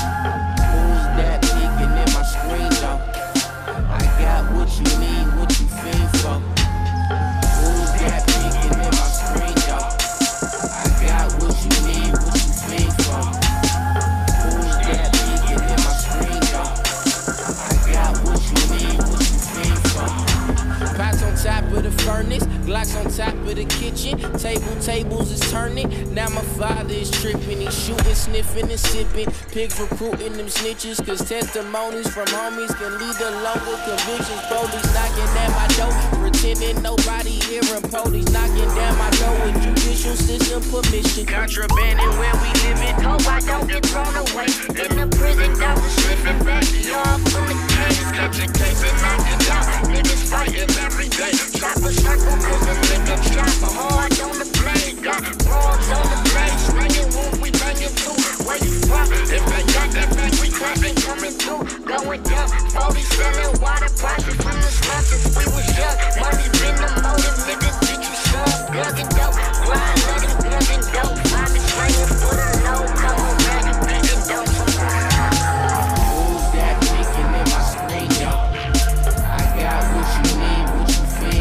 Who's that peeking in my screen though? I got what you need, what you fiend for. Who's that peeking in my screen though? I got what you need, what you fiend for. Who's that peeking in my screen though? I got what you need, what you fiend for. Pots on top of the furnace, Glocks on top of the kitchen. Table, tables is turning. Now my father is tripping. He's shooting, sniffing, and sipping. Pigs recruiting them snitches. Cause testimonies from homies can lead to longer convictions. Police knocking at my door, pretending nobody hearing. Police knocking down my door with judicial system permission. Contrabanding where we living.
Hope I don't get thrown away. In the prison, down the sniffing backyard full of cases. Catch a case and knock it out. Niggas fighting every day. Stop a circle cause a nigga shot for hard on the blade. Got broads on the blade. Slanging wolf, we banging too. Where you from? If they got that back, we clapping coming through. Going down, forty selling water profit from the sponsors. We was young, money been the motive. Niggas teach you some guns and dope. Grind, let it guns and dope. Find the training for the low. Come on, man, beating dope.
Who's that peeking in my screen, yo? I got what you need, what you feel.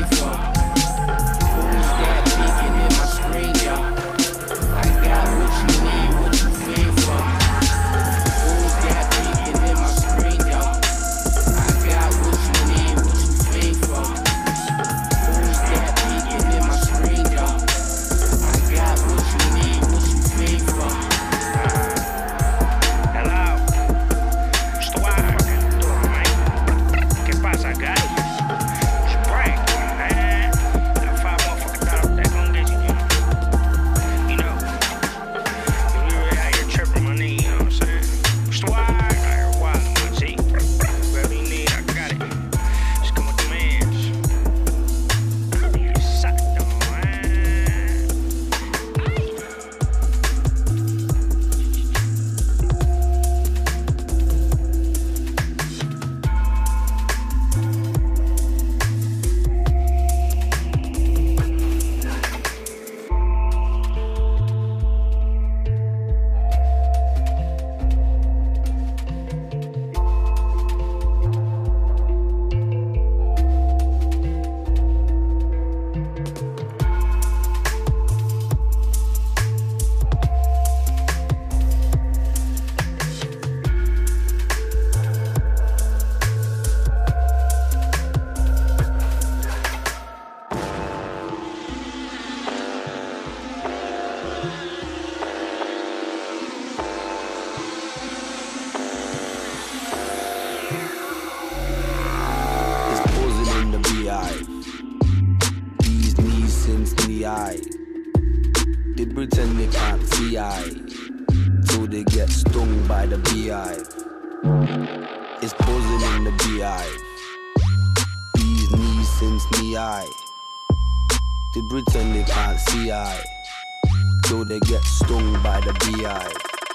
since knee high. They pretend they can't see I, till they get stung by the beehive. It's buzzing in the beehive. Bees knees since knee high. They pretend they can't see I, till they get stung by the beehive.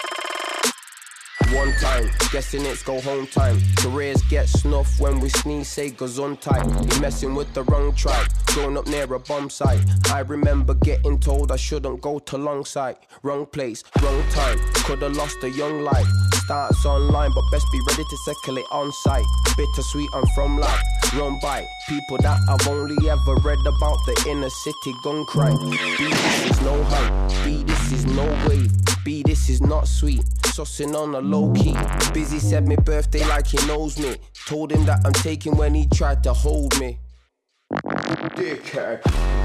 One time, guessing it's go home time. Careers get snuffed when we sneeze, say goes on tight. You messing with the wrong tribe, growing up near a bomb site. I remember getting told I shouldn't go to long sight. Wrong place, wrong time, could've lost a young life. Starts online, but best be ready to settle it on site. Bittersweet, I'm from life, run by people that I've only ever read about. The inner city gun crime. B, this is no hype, B, this is no way. B, this is not sweet, sussing on a low key. Busy said me birthday like he knows me. Told him that I'm taking when he tried to hold me. Dickhead.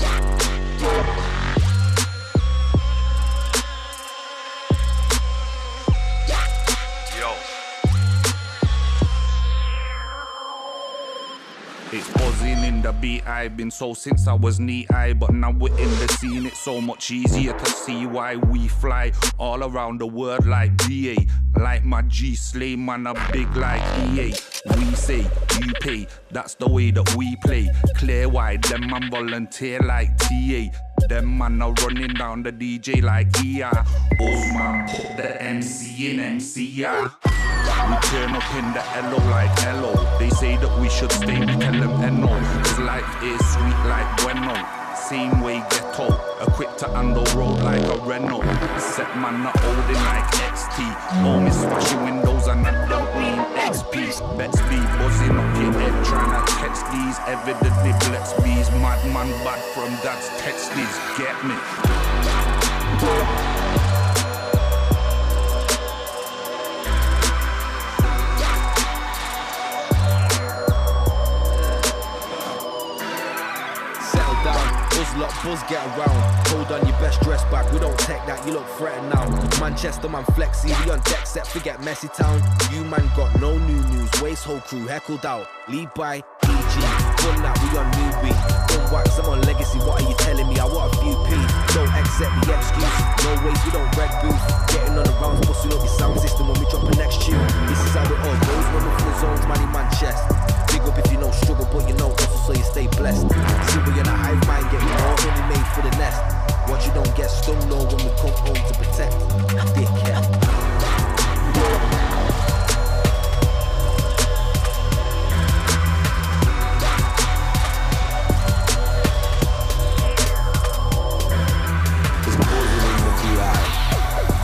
It's buzzing in the beat, I've been so since I was knee-high. But now we're in the scene, it's so much easier to see why we fly all around the world like B A. Like my G Slay, man, I'm big like E A. We say, you pay, that's the way that we play. Clear wide, them man volunteer like T A. Them man are running down the D J like E R. Oh man, put the M C in M C R. We turn up in the L O like hello. They say that we should stay, we tell them N O. Cause life is sweet like bueno. Same way ghetto, equipped to handle road like a Renault. Set man not holding like X T. Only smashing windows and I don't mean X Ps. Bets be buzzing up your head trying to text these. Evidently blitz bees, madman bad from dad's text these. Get me?
Lot buzz get around, hold on your best dress back. We don't take that, you look threatened now. Manchester man flexy, we on deck set, forget messy town. You man got no new news, waste whole crew heckled out. Lead by E G, one that we on newbie. Don't wax, I'm on legacy, what are you telling me? I want a few P, don't accept the excuse. No ways, we don't red booth. Getting on the rounds, busting up your sound system when we drop a next tune. This is how it all goes when we're full zones, man in man chest. Big up if you know struggle, but you know hustle, so you stay blessed. See we in a hive mind, get more only made for the nest. Watch you don't get stung low when we come home to protect. Dickhead.
It's buzzing in the V I.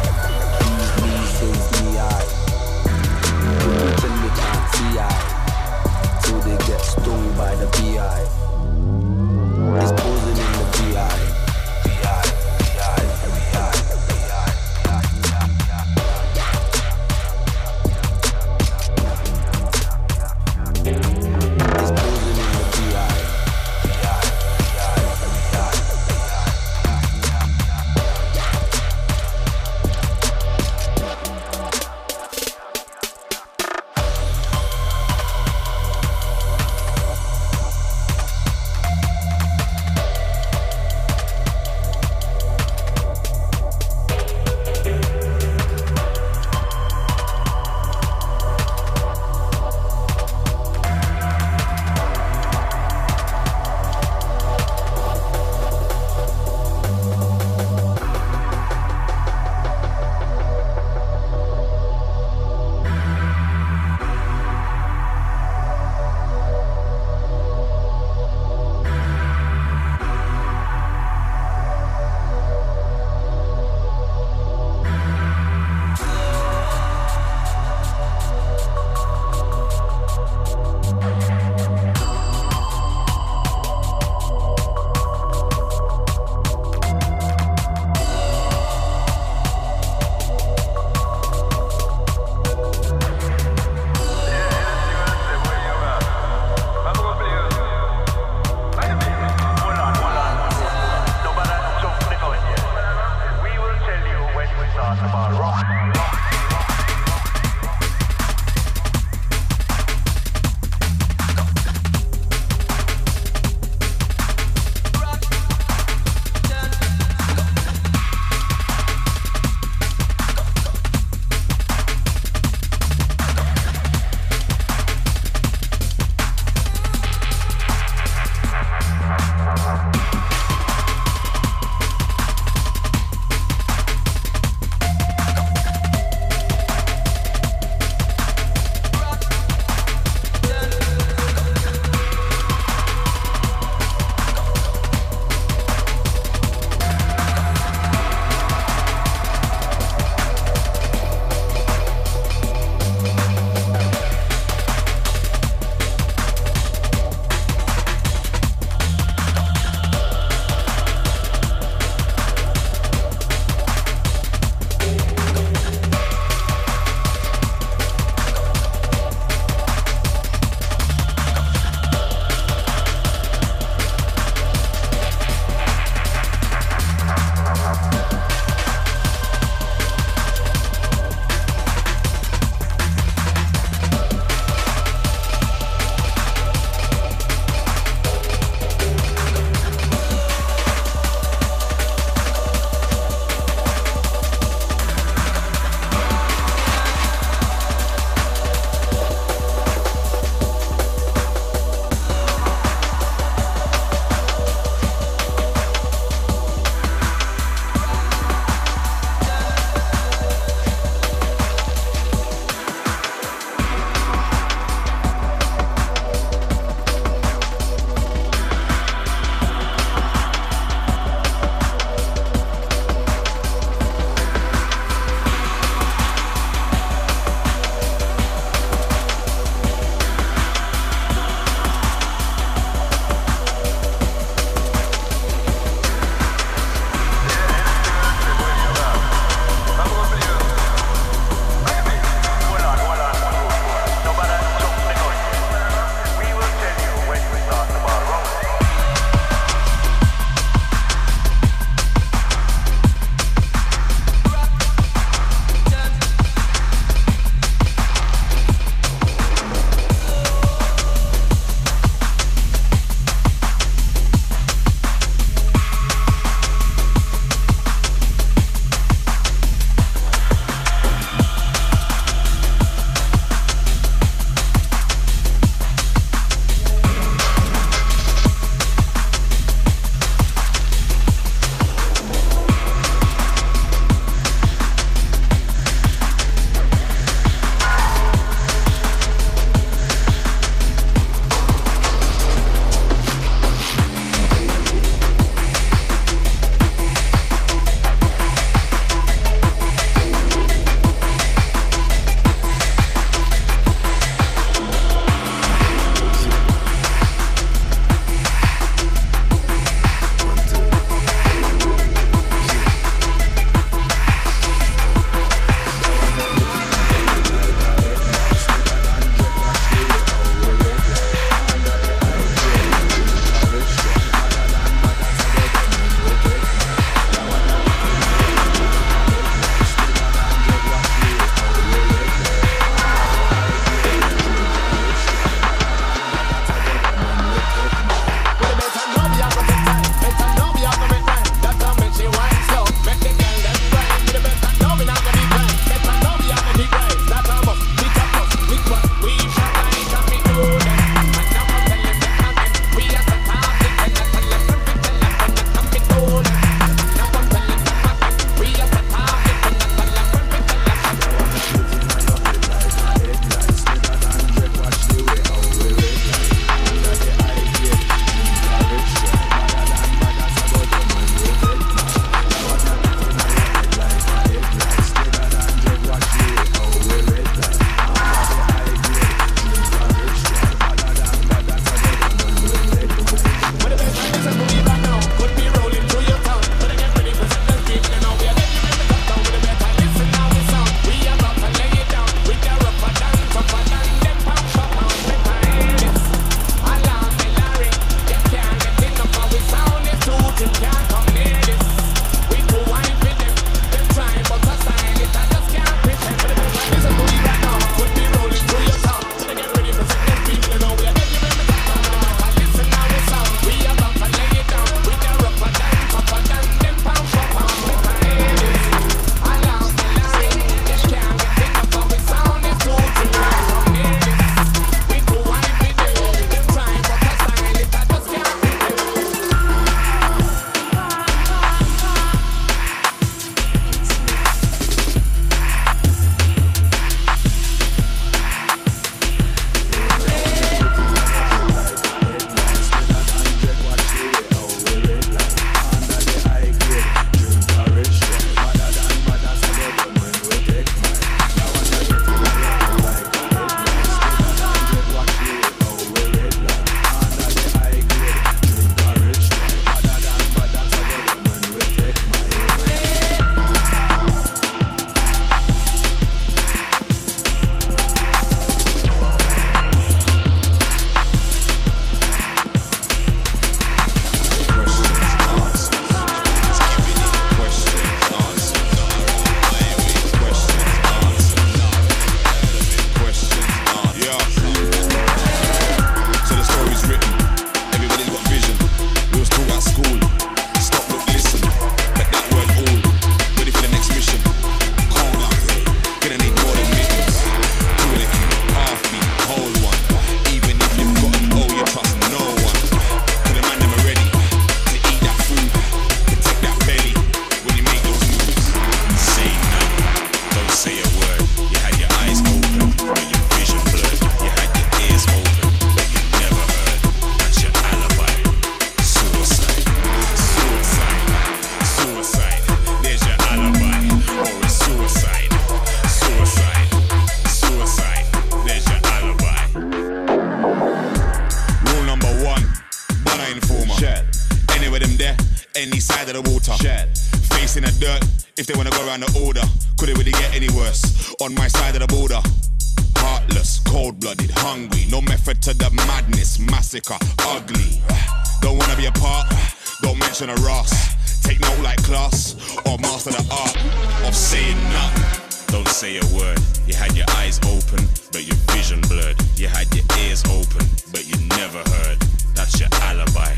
there, any side of the water. Shed. Facing the dirt, if they wanna go around the order. Could it really get any worse? On my side of the border. Heartless, cold-blooded, hungry. No method to the madness, massacre, ugly. Don't wanna be a part, don't mention a Ross. Take note like class, or master the art of saying nothing. Don't say a word. You had your eyes open, but your vision blurred. You had your ears open, but you never heard. That's your alibi.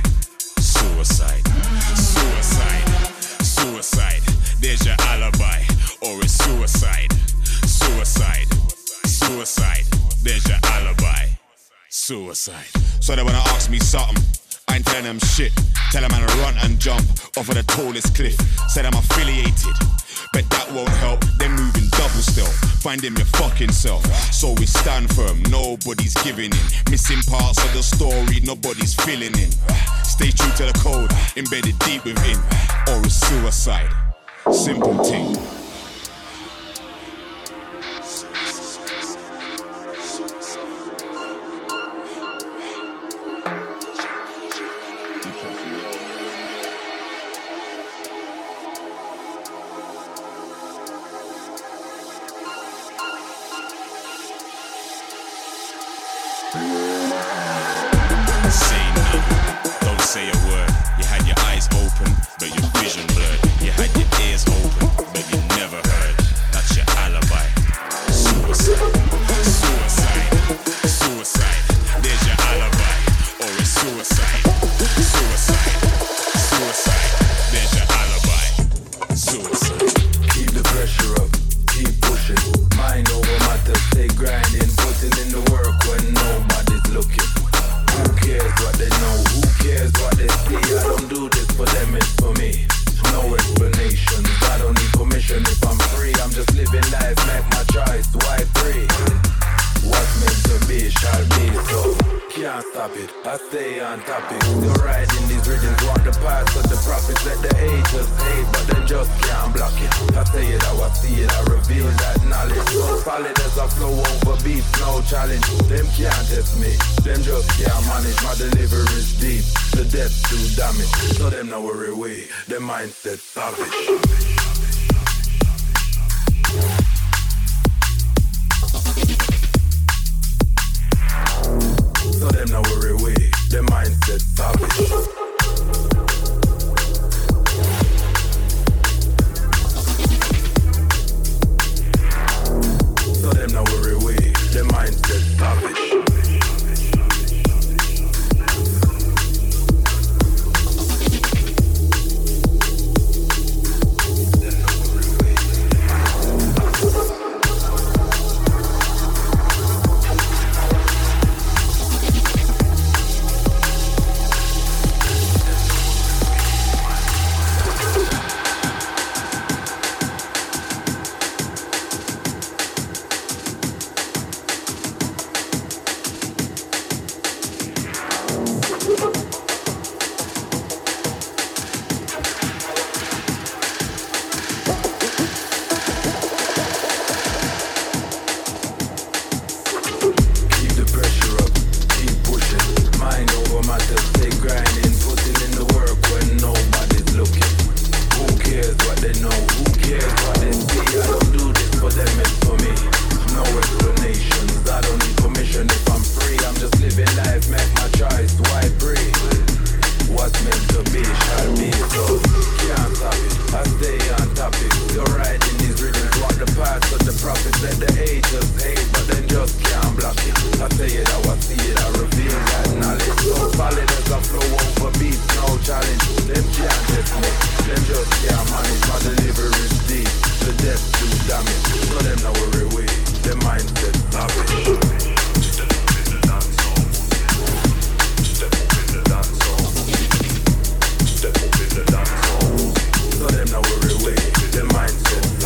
Suicide, suicide, suicide. There's your alibi, or it's suicide, suicide, suicide. There's your alibi, suicide. So they wanna ask me something, I ain't telling them shit. Tell them I'm to run and jump off of the tallest cliff. Said I'm affiliated, but that won't help. They're moving double still, finding your fucking self. So we stand firm, nobody's giving in. Missing parts of the story, nobody's filling in. Stay true to the code, embedded deep within. Or it's suicide, simple thing.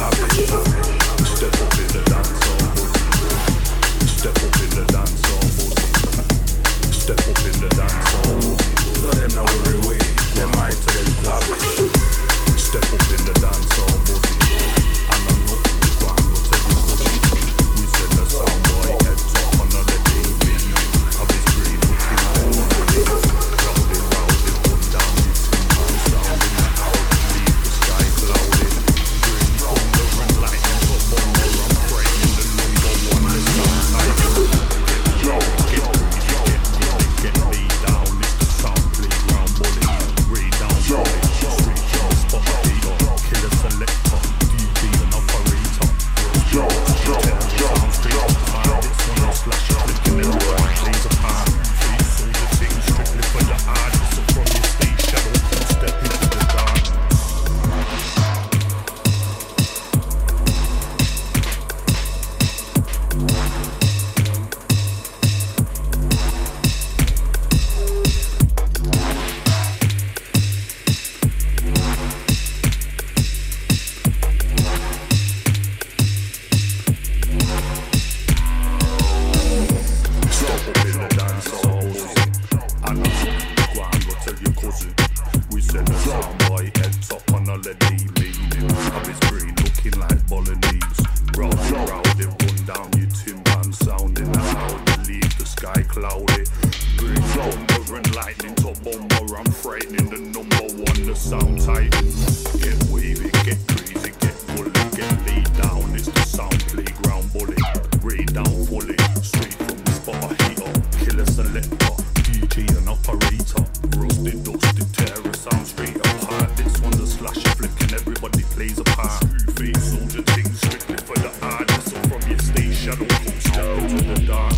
Step up in the dance hall.
white head top on holiday, leaning. Up his green, looking like bolognese. Round and round it, run down your timpan sounding loud. Leave the sky cloudy. Bring thunder and lightning to bomber. I'm frightening the number one, the sound titan. Get wavy, get crazy, get bully, get laid down. It's the sound playground bully. Ray down fully, straight from the spot heater. Killer selector, D J and operator. Roasted, dusted, terror, sound straight up hard. This one's a slasher flick and everybody plays a part. Screwface, soldier things strictly for the hardness. So from your stage, shadow comes down to the dark.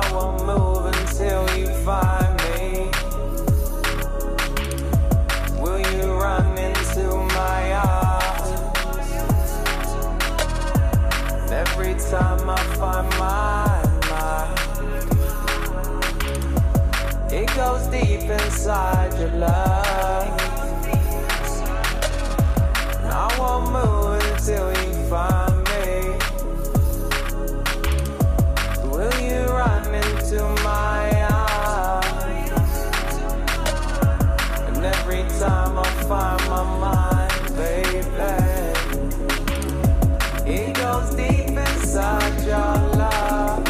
Till you find me. Will
every time I find my mind, it goes deep inside your love. I won't move until you find me. Will you run into my arms? And every time I find my mind, baby, it goes deep inside your love.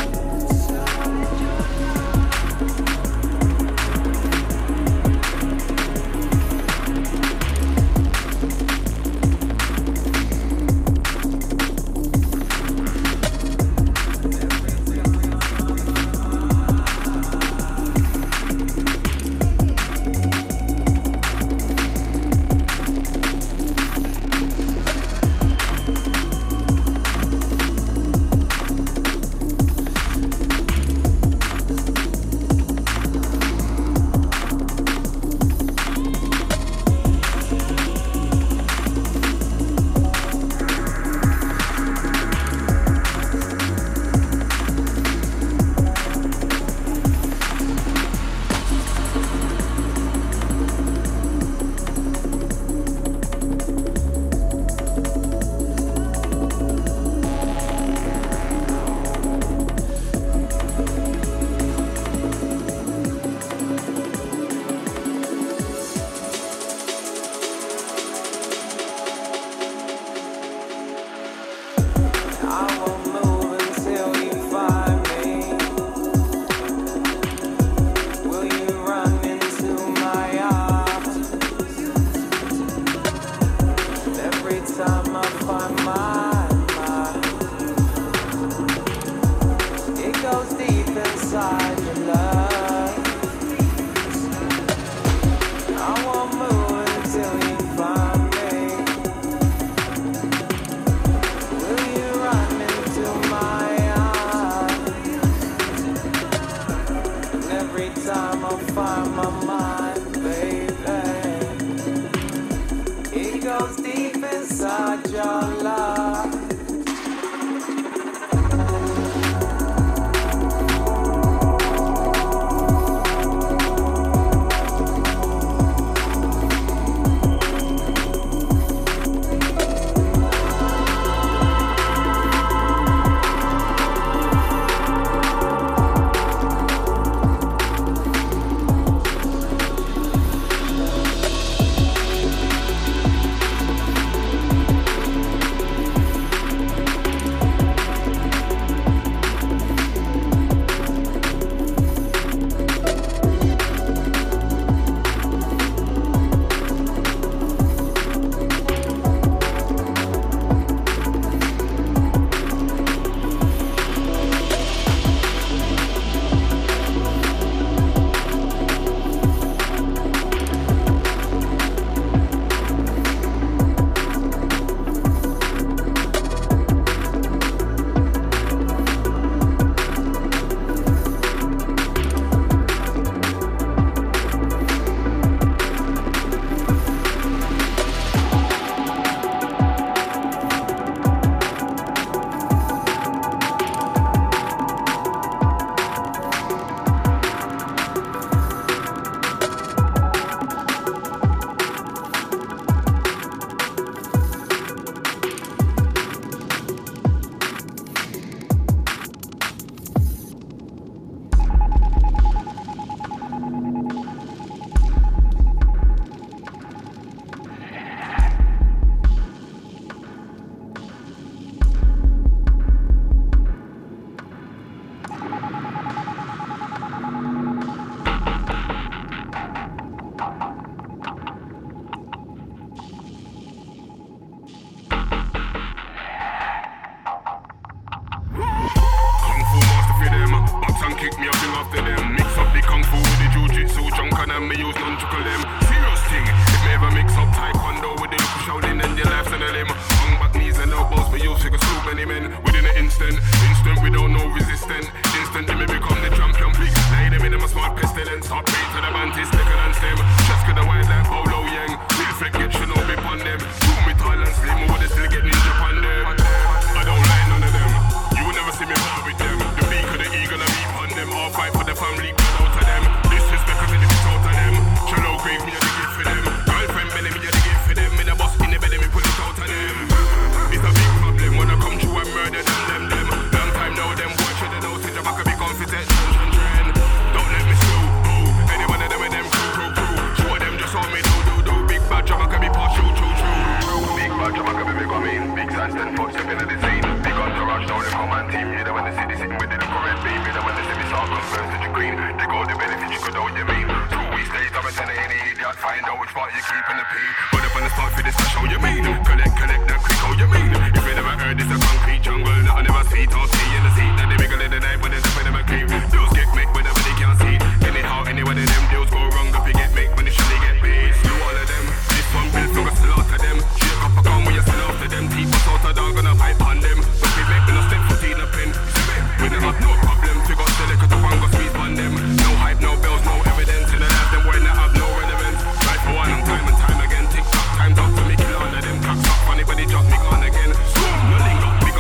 Yo, which part you keeping the pee? Put up on the spot for this show, you mean? Collect, collect that quick, oh, you mean? If you never heard this, a concrete jungle, nothing never see, don't see in the seat. That they wiggle in the night when there's a bit of a cave. Dudes get make when nobody can see. Anyhow, any one of them deals go wrong, if you get make when you should get paid. Slew all of them. This one built from a slaughter them. Shake up a gun when you sell out to them. Keep us out a dog and a pipe on them. But we make me no step foot in a pen. We never have no problem. Figure out the liquor to bang us squeeze on them. No hype, no bells, no evidence. In the life, them word not have no relevance. Right for one and time and time again. Tick tock, time's up to me kill all of them. Cocks up, funny, but they just me on again. No linger, big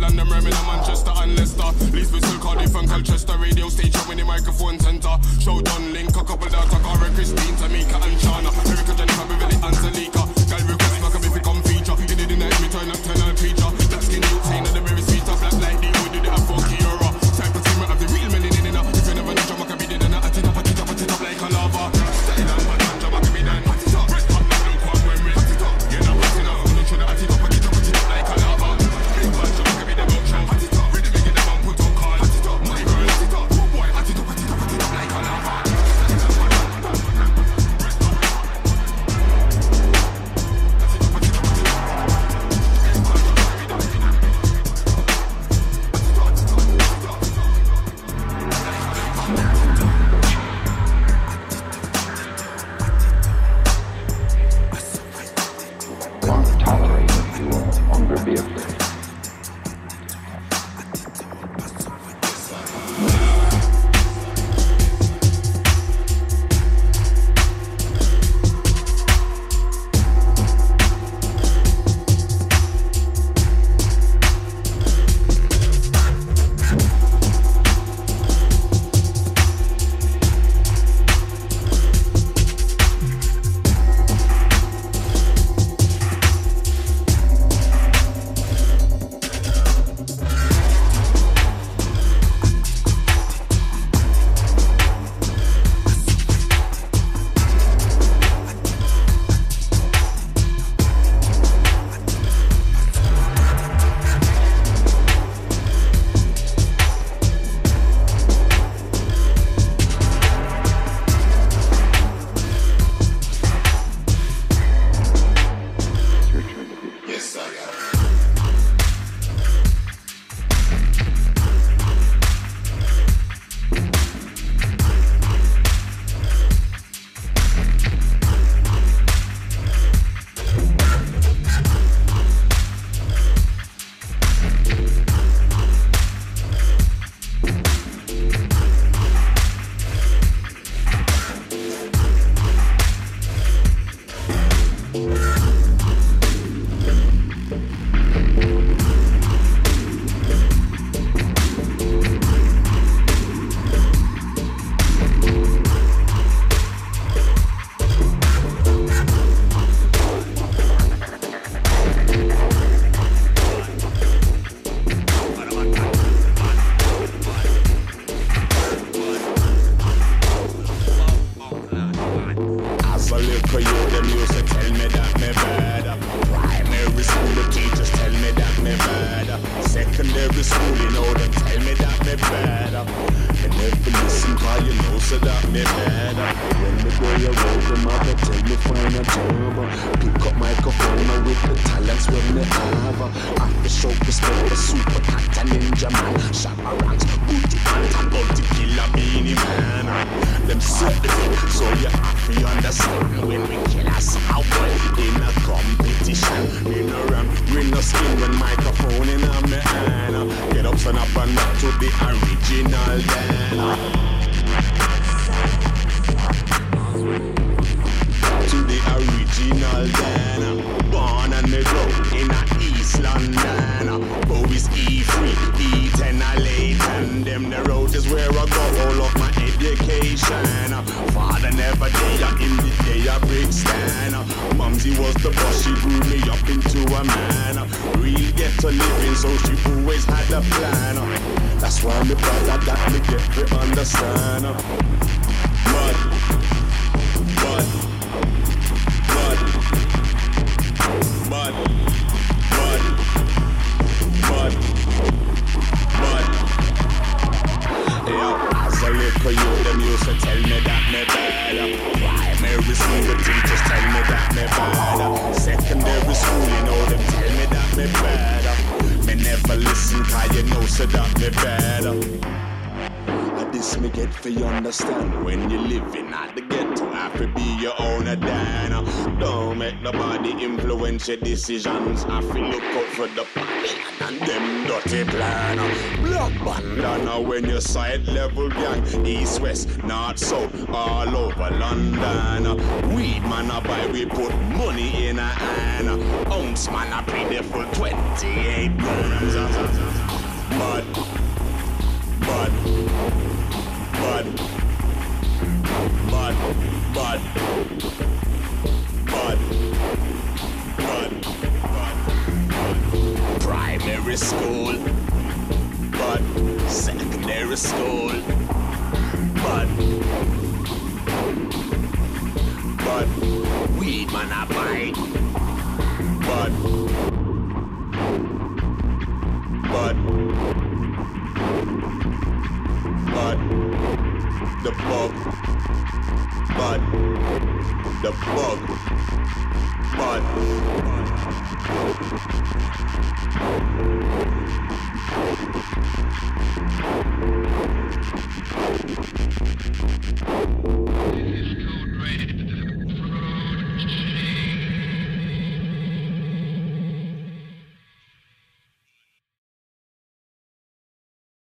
and them rhyming in Manchester and Leicester. Leeds, Bristol, Cardiff and Colchester. Radio station when the microphone centre. Show done, link a couple data. Cara, Christine, Tamika and Shana. Erica, Jennifer, Beverly and Salika. Girl request back up if it come feature. You did the night, me turn up, turn on creature. Black skin, you saying that the very sweet of black light. The wood, you did a funky era. Type of team, have the real melanin in it. If you never know, Jama can be dead and I at it up, at it up, at it up like a lava. Style and bad man, Jama can be done. At it up, breast pop, man, don't come when we. At it up, you know what it up. You should have at it up, at it up, at it up like a lava. Big man, Jama can be the book show. At it up, ready to get the man put on call. At it up, my girl, at it up. Boy, at it up, at it up, at it up like a lava.
Understand when you're living at the ghetto, have to be your own a dana.
Don't make nobody influence your decisions. I feel look out for the Babylon and them dirty plan. Black bandana when you side level gang. East, west, north, south, all over London. Weed man I buy, we put money in a hand. Ounce man I pay the full twenty-eight grams. But, but, but, but, but, but, but, but, primary school, but secondary school, but, but, weed man I buy, but, but, but, the bug, but, the bug, but,